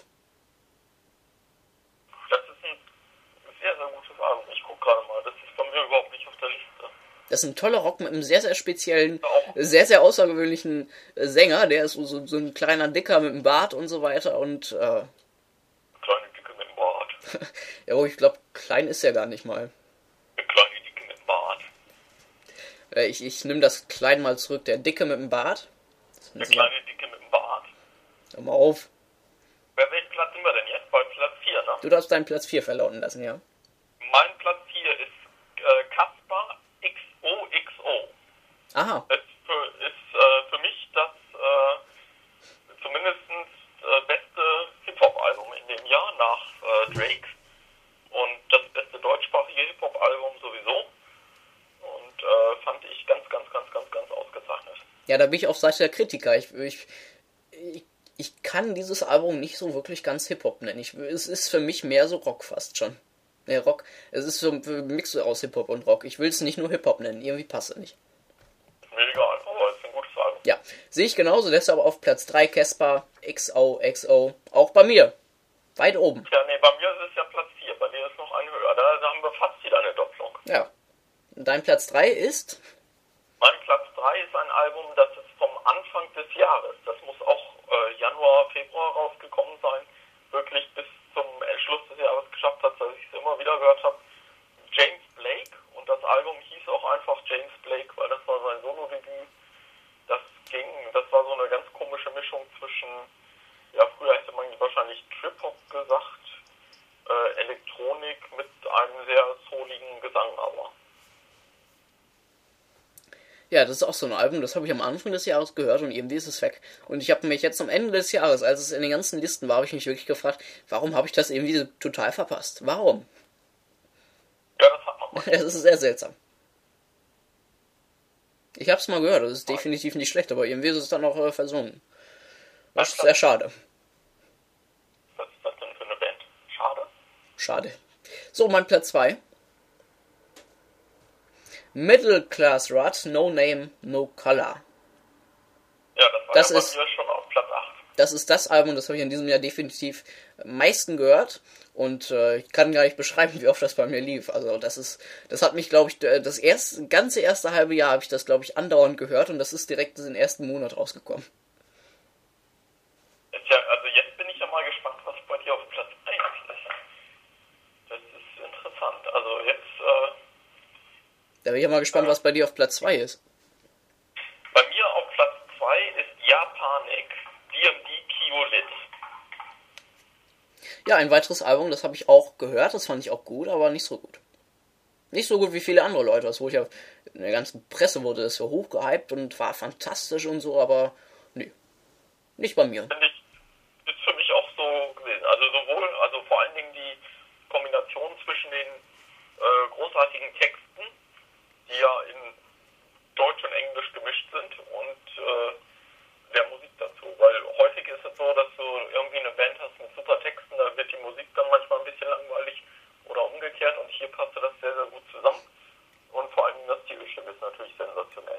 Das ist ein sehr, sehr gutes Album. Ich gucke gerade mal. Das ist bei mir überhaupt nicht auf der Liste. Das ist ein toller Rock mit einem sehr, sehr speziellen, sehr, sehr außergewöhnlichen Sänger. Der ist so ein kleiner Dicker mit einem Bart und so weiter. Und kleine Dicke mit dem Bart. Ja, oh, ich glaube, klein ist er gar nicht mal. Eine kleine Dicke mit Bart. Ich nehme das klein mal zurück. Der Dicke mit dem Bart. Eine kleine Dicke mit dem Bart. Hör mal auf. Bei welchem Platz sind wir denn jetzt? Bei Platz 4, ne? Du darfst deinen Platz 4 verlauten lassen, ja. Mein Platz 4 ist Caspar XOXO. Aha. Ist für mich das zumindest beste Hip-Hop-Album in dem Jahr nach Drake. Und das beste deutschsprachige Hip-Hop-Album sowieso. Und fand ich ganz ausgezeichnet. Ja, da bin ich auf Seite der Kritiker. Ich kann dieses Album nicht so wirklich ganz Hip-Hop nennen. Es ist für mich mehr so Rock fast schon. Ne, Rock. Es ist so ein Mix aus Hip-Hop und Rock. Ich will es nicht nur Hip-Hop nennen. Irgendwie passt es nicht. Mir egal, aber es ist ein gutes Album. Ja, sehe ich genauso. Deshalb auf Platz 3 Caspar XOXO. Auch bei mir. Weit oben. Ja, nee, bei mir ist es ja Platz 4. Bei dir ist noch ein höher. Da haben wir fast wieder eine Doppelung. Ja. Und dein Platz 3 ist? Mein Platz 3 ist ein Album, das ist vom Anfang des Jahres. Das muss auch Januar, Februar rausgekommen sein. Wirklich bis zum Schluss des Jahres geschafft hat, dass ich es immer wieder gehört habe. James Blake. Und das Album hieß auch einfach James Blake, weil das war sein Solo-Debüt. Das war so eine ganz komische Mischung zwischen, ja, früher hätte man wahrscheinlich Trip-Hop gesagt, Elektronik mit einem sehr souligen Gesang aber. Ja, das ist auch so ein Album, das habe ich am Anfang des Jahres gehört und irgendwie ist es weg. Und ich habe mich jetzt am Ende des Jahres, als es in den ganzen Listen war, habe ich mich wirklich gefragt, warum habe ich das irgendwie total verpasst? Warum? Ja, das hat man mal. Es ist sehr seltsam. Ich habe es mal gehört, das ist definitiv nicht schlecht, aber irgendwie ist es dann auch versungen. Das ist sehr schade. Was ist das denn für eine Band? Schade. Schade. So, mein Platz 2. Middle Class Rut, No Name, No Color. Ja, das war bei mir schon auf Platz 8. Das ist das Album, das habe ich in diesem Jahr definitiv am meisten gehört. Und ich kann gar nicht beschreiben, wie oft das bei mir lief. Also das hat mich, glaube ich, das ganze erste halbe Jahr habe ich das, glaube ich, andauernd gehört. Und das ist direkt in den ersten Monat rausgekommen. Also jetzt bin ich ja mal gespannt, was bei dir auf Platz 1 ist. Das ist interessant. Also jetzt... Da bin ich ja mal gespannt, was bei dir auf Platz 2 ist. Bei mir auf Platz 2 ist Japanik, DMD Kyolit. Ja, ein weiteres Album, das habe ich auch gehört, das fand ich auch gut, aber nicht so gut. Nicht so gut wie viele andere Leute, das wo ich ja in der ganzen Presse wurde das so hochgehypt und war fantastisch und so, aber nee, nicht bei mir. Finde ich, ist für mich auch so gewesen. Also vor allen Dingen die Kombination zwischen den großartigen Texten, die ja in Deutsch und Englisch gemischt sind und der Musik dazu. Weil häufig ist es so, dass du irgendwie eine Band hast mit super Texten, da wird die Musik dann manchmal ein bisschen langweilig oder umgekehrt und hier passte das sehr, sehr gut zusammen. Und vor allem das Stilstück ist natürlich sensationell.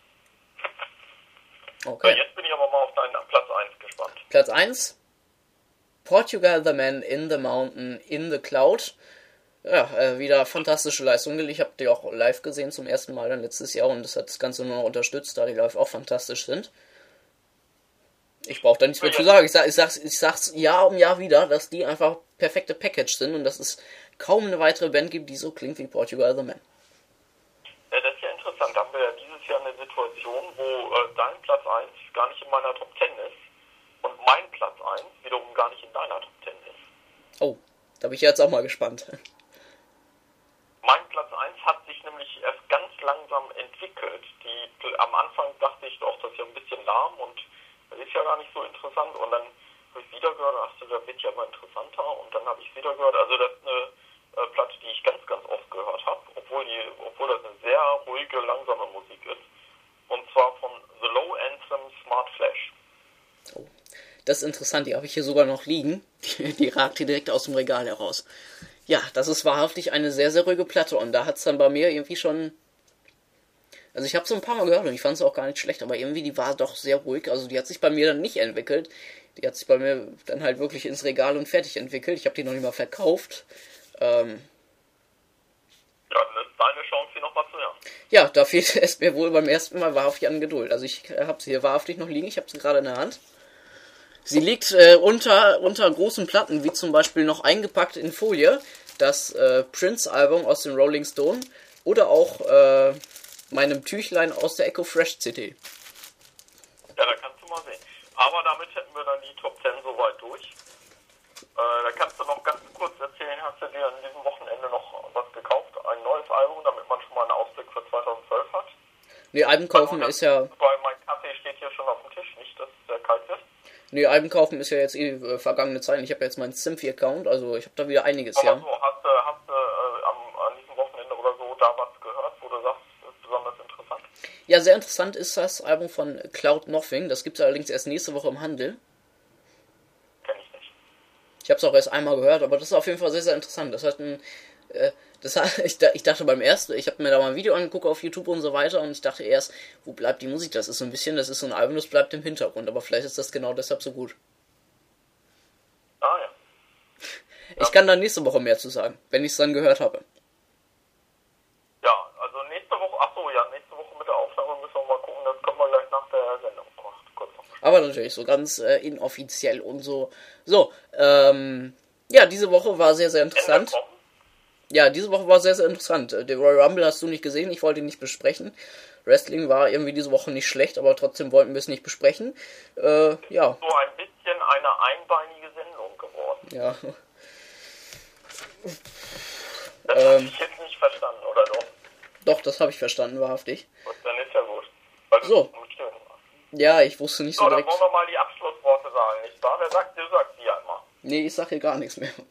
Okay. Jetzt bin ich aber mal auf deinen Platz 1 gespannt. Platz 1, Portugal the Man in the Mountain in the Cloud. Ja, wieder fantastische Leistung. Ich habe die auch live gesehen zum ersten Mal dann letztes Jahr und das hat das Ganze nur noch unterstützt, da die live auch fantastisch sind. Ich brauche da nichts mehr zu sagen. Ich sag's Jahr um Jahr wieder, dass die einfach perfekte Package sind und dass es kaum eine weitere Band gibt, die so klingt wie Portugal the Man. Ja, das ist ja interessant. Da haben wir ja dieses Jahr eine Situation, wo dein Platz 1 gar nicht in meiner Top 10 ist und mein Platz 1 wiederum gar nicht in deiner Top 10 ist. Oh, da bin ich jetzt auch mal gespannt. Mein Platz 1 hat sich nämlich erst ganz langsam entwickelt. Am Anfang dachte ich doch, das ist ja ein bisschen lahm und das ist ja gar nicht so interessant. Und dann habe ich wieder gehört, ach so, da wird ja mal interessanter. Und dann habe ich wieder gehört, also das ist eine Platte, die ich ganz oft gehört habe, obwohl das eine sehr ruhige, langsame Musik ist. Und zwar von The Low Anthem Smart Flash. Oh, das ist interessant, die habe ich hier sogar noch liegen. Die ragt hier direkt aus dem Regal heraus. Ja, das ist wahrhaftig eine sehr, sehr ruhige Platte und da hat es dann bei mir irgendwie schon... Also ich habe es ein paar Mal gehört und ich fand es auch gar nicht schlecht, aber irgendwie die war doch sehr ruhig, also die hat sich bei mir dann nicht entwickelt. Die hat sich bei mir dann halt wirklich ins Regal und fertig entwickelt. Ich habe die noch nicht mal verkauft. Ja, dann ist deine Chance, sie nochmal zu hören. Ja, da fehlt es mir wohl beim ersten Mal wahrhaftig an Geduld. Also ich habe sie hier wahrhaftig noch liegen, ich habe sie gerade in der Hand. Sie liegt unter großen Platten, wie zum Beispiel noch eingepackt in Folie, das Prince-Album aus dem Rolling Stone oder auch meinem Tüchlein aus der Echo Fresh CD. Ja, da kannst du mal sehen. Aber damit hätten wir dann die Top 10 soweit durch. Da kannst du noch ganz kurz erzählen, hast du dir an diesem Wochenende noch was gekauft? Ein neues Album, damit man schon mal einen Ausblick für 2012 hat? Nee, Alben kaufen ist ja... Weil mein Kaffee steht hier schon auf dem Tisch, nicht, dass es sehr kalt wird. Nee, Alben kaufen ist ja jetzt vergangene Zeit. Ich habe ja jetzt meinen Symphy-Account, also ich habe da wieder einiges, Aber ja. so, hast du an diesem Wochenende oder so da was gehört, wo du sagst, das ist besonders interessant? Ja, sehr interessant ist das Album von Cloud Nothing. Das gibt es allerdings erst nächste Woche im Handel. Kenn ich nicht. Ich habe es auch erst einmal gehört, aber das ist auf jeden Fall sehr, sehr interessant. Das hat ein... ich dachte beim ersten, ich habe mir da mal ein Video angeguckt auf YouTube und so weiter und ich dachte erst, wo bleibt die Musik? Das ist so ein Album, das bleibt im Hintergrund, aber vielleicht ist das genau deshalb so gut. Ah ja. Ich kann da nächste Woche mehr zu sagen, wenn ich es dann gehört habe. Ja, also nächste Woche mit der Aufnahme müssen wir mal gucken, das können wir gleich nach der Sendung kurz noch besprechen. Aber natürlich so ganz inoffiziell und so. So, ja, diese Woche war sehr, sehr interessant. Ja, diese Woche war sehr, sehr interessant. Den Royal Rumble hast du nicht gesehen, ich wollte ihn nicht besprechen. Wrestling war irgendwie diese Woche nicht schlecht, aber trotzdem wollten wir es nicht besprechen. Ja. So ein bisschen eine einbeinige Sendung geworden. Ja. Das habe ich jetzt nicht verstanden, oder doch? Doch, das habe ich verstanden, wahrhaftig. Gut, dann ist ja gut. Weil So. Ja, ich wusste nicht so So, dann direkt. wollen wir mal die Abschlussworte sagen, nicht wahr? Du sagst die einmal. Nee, ich sag hier gar nichts mehr.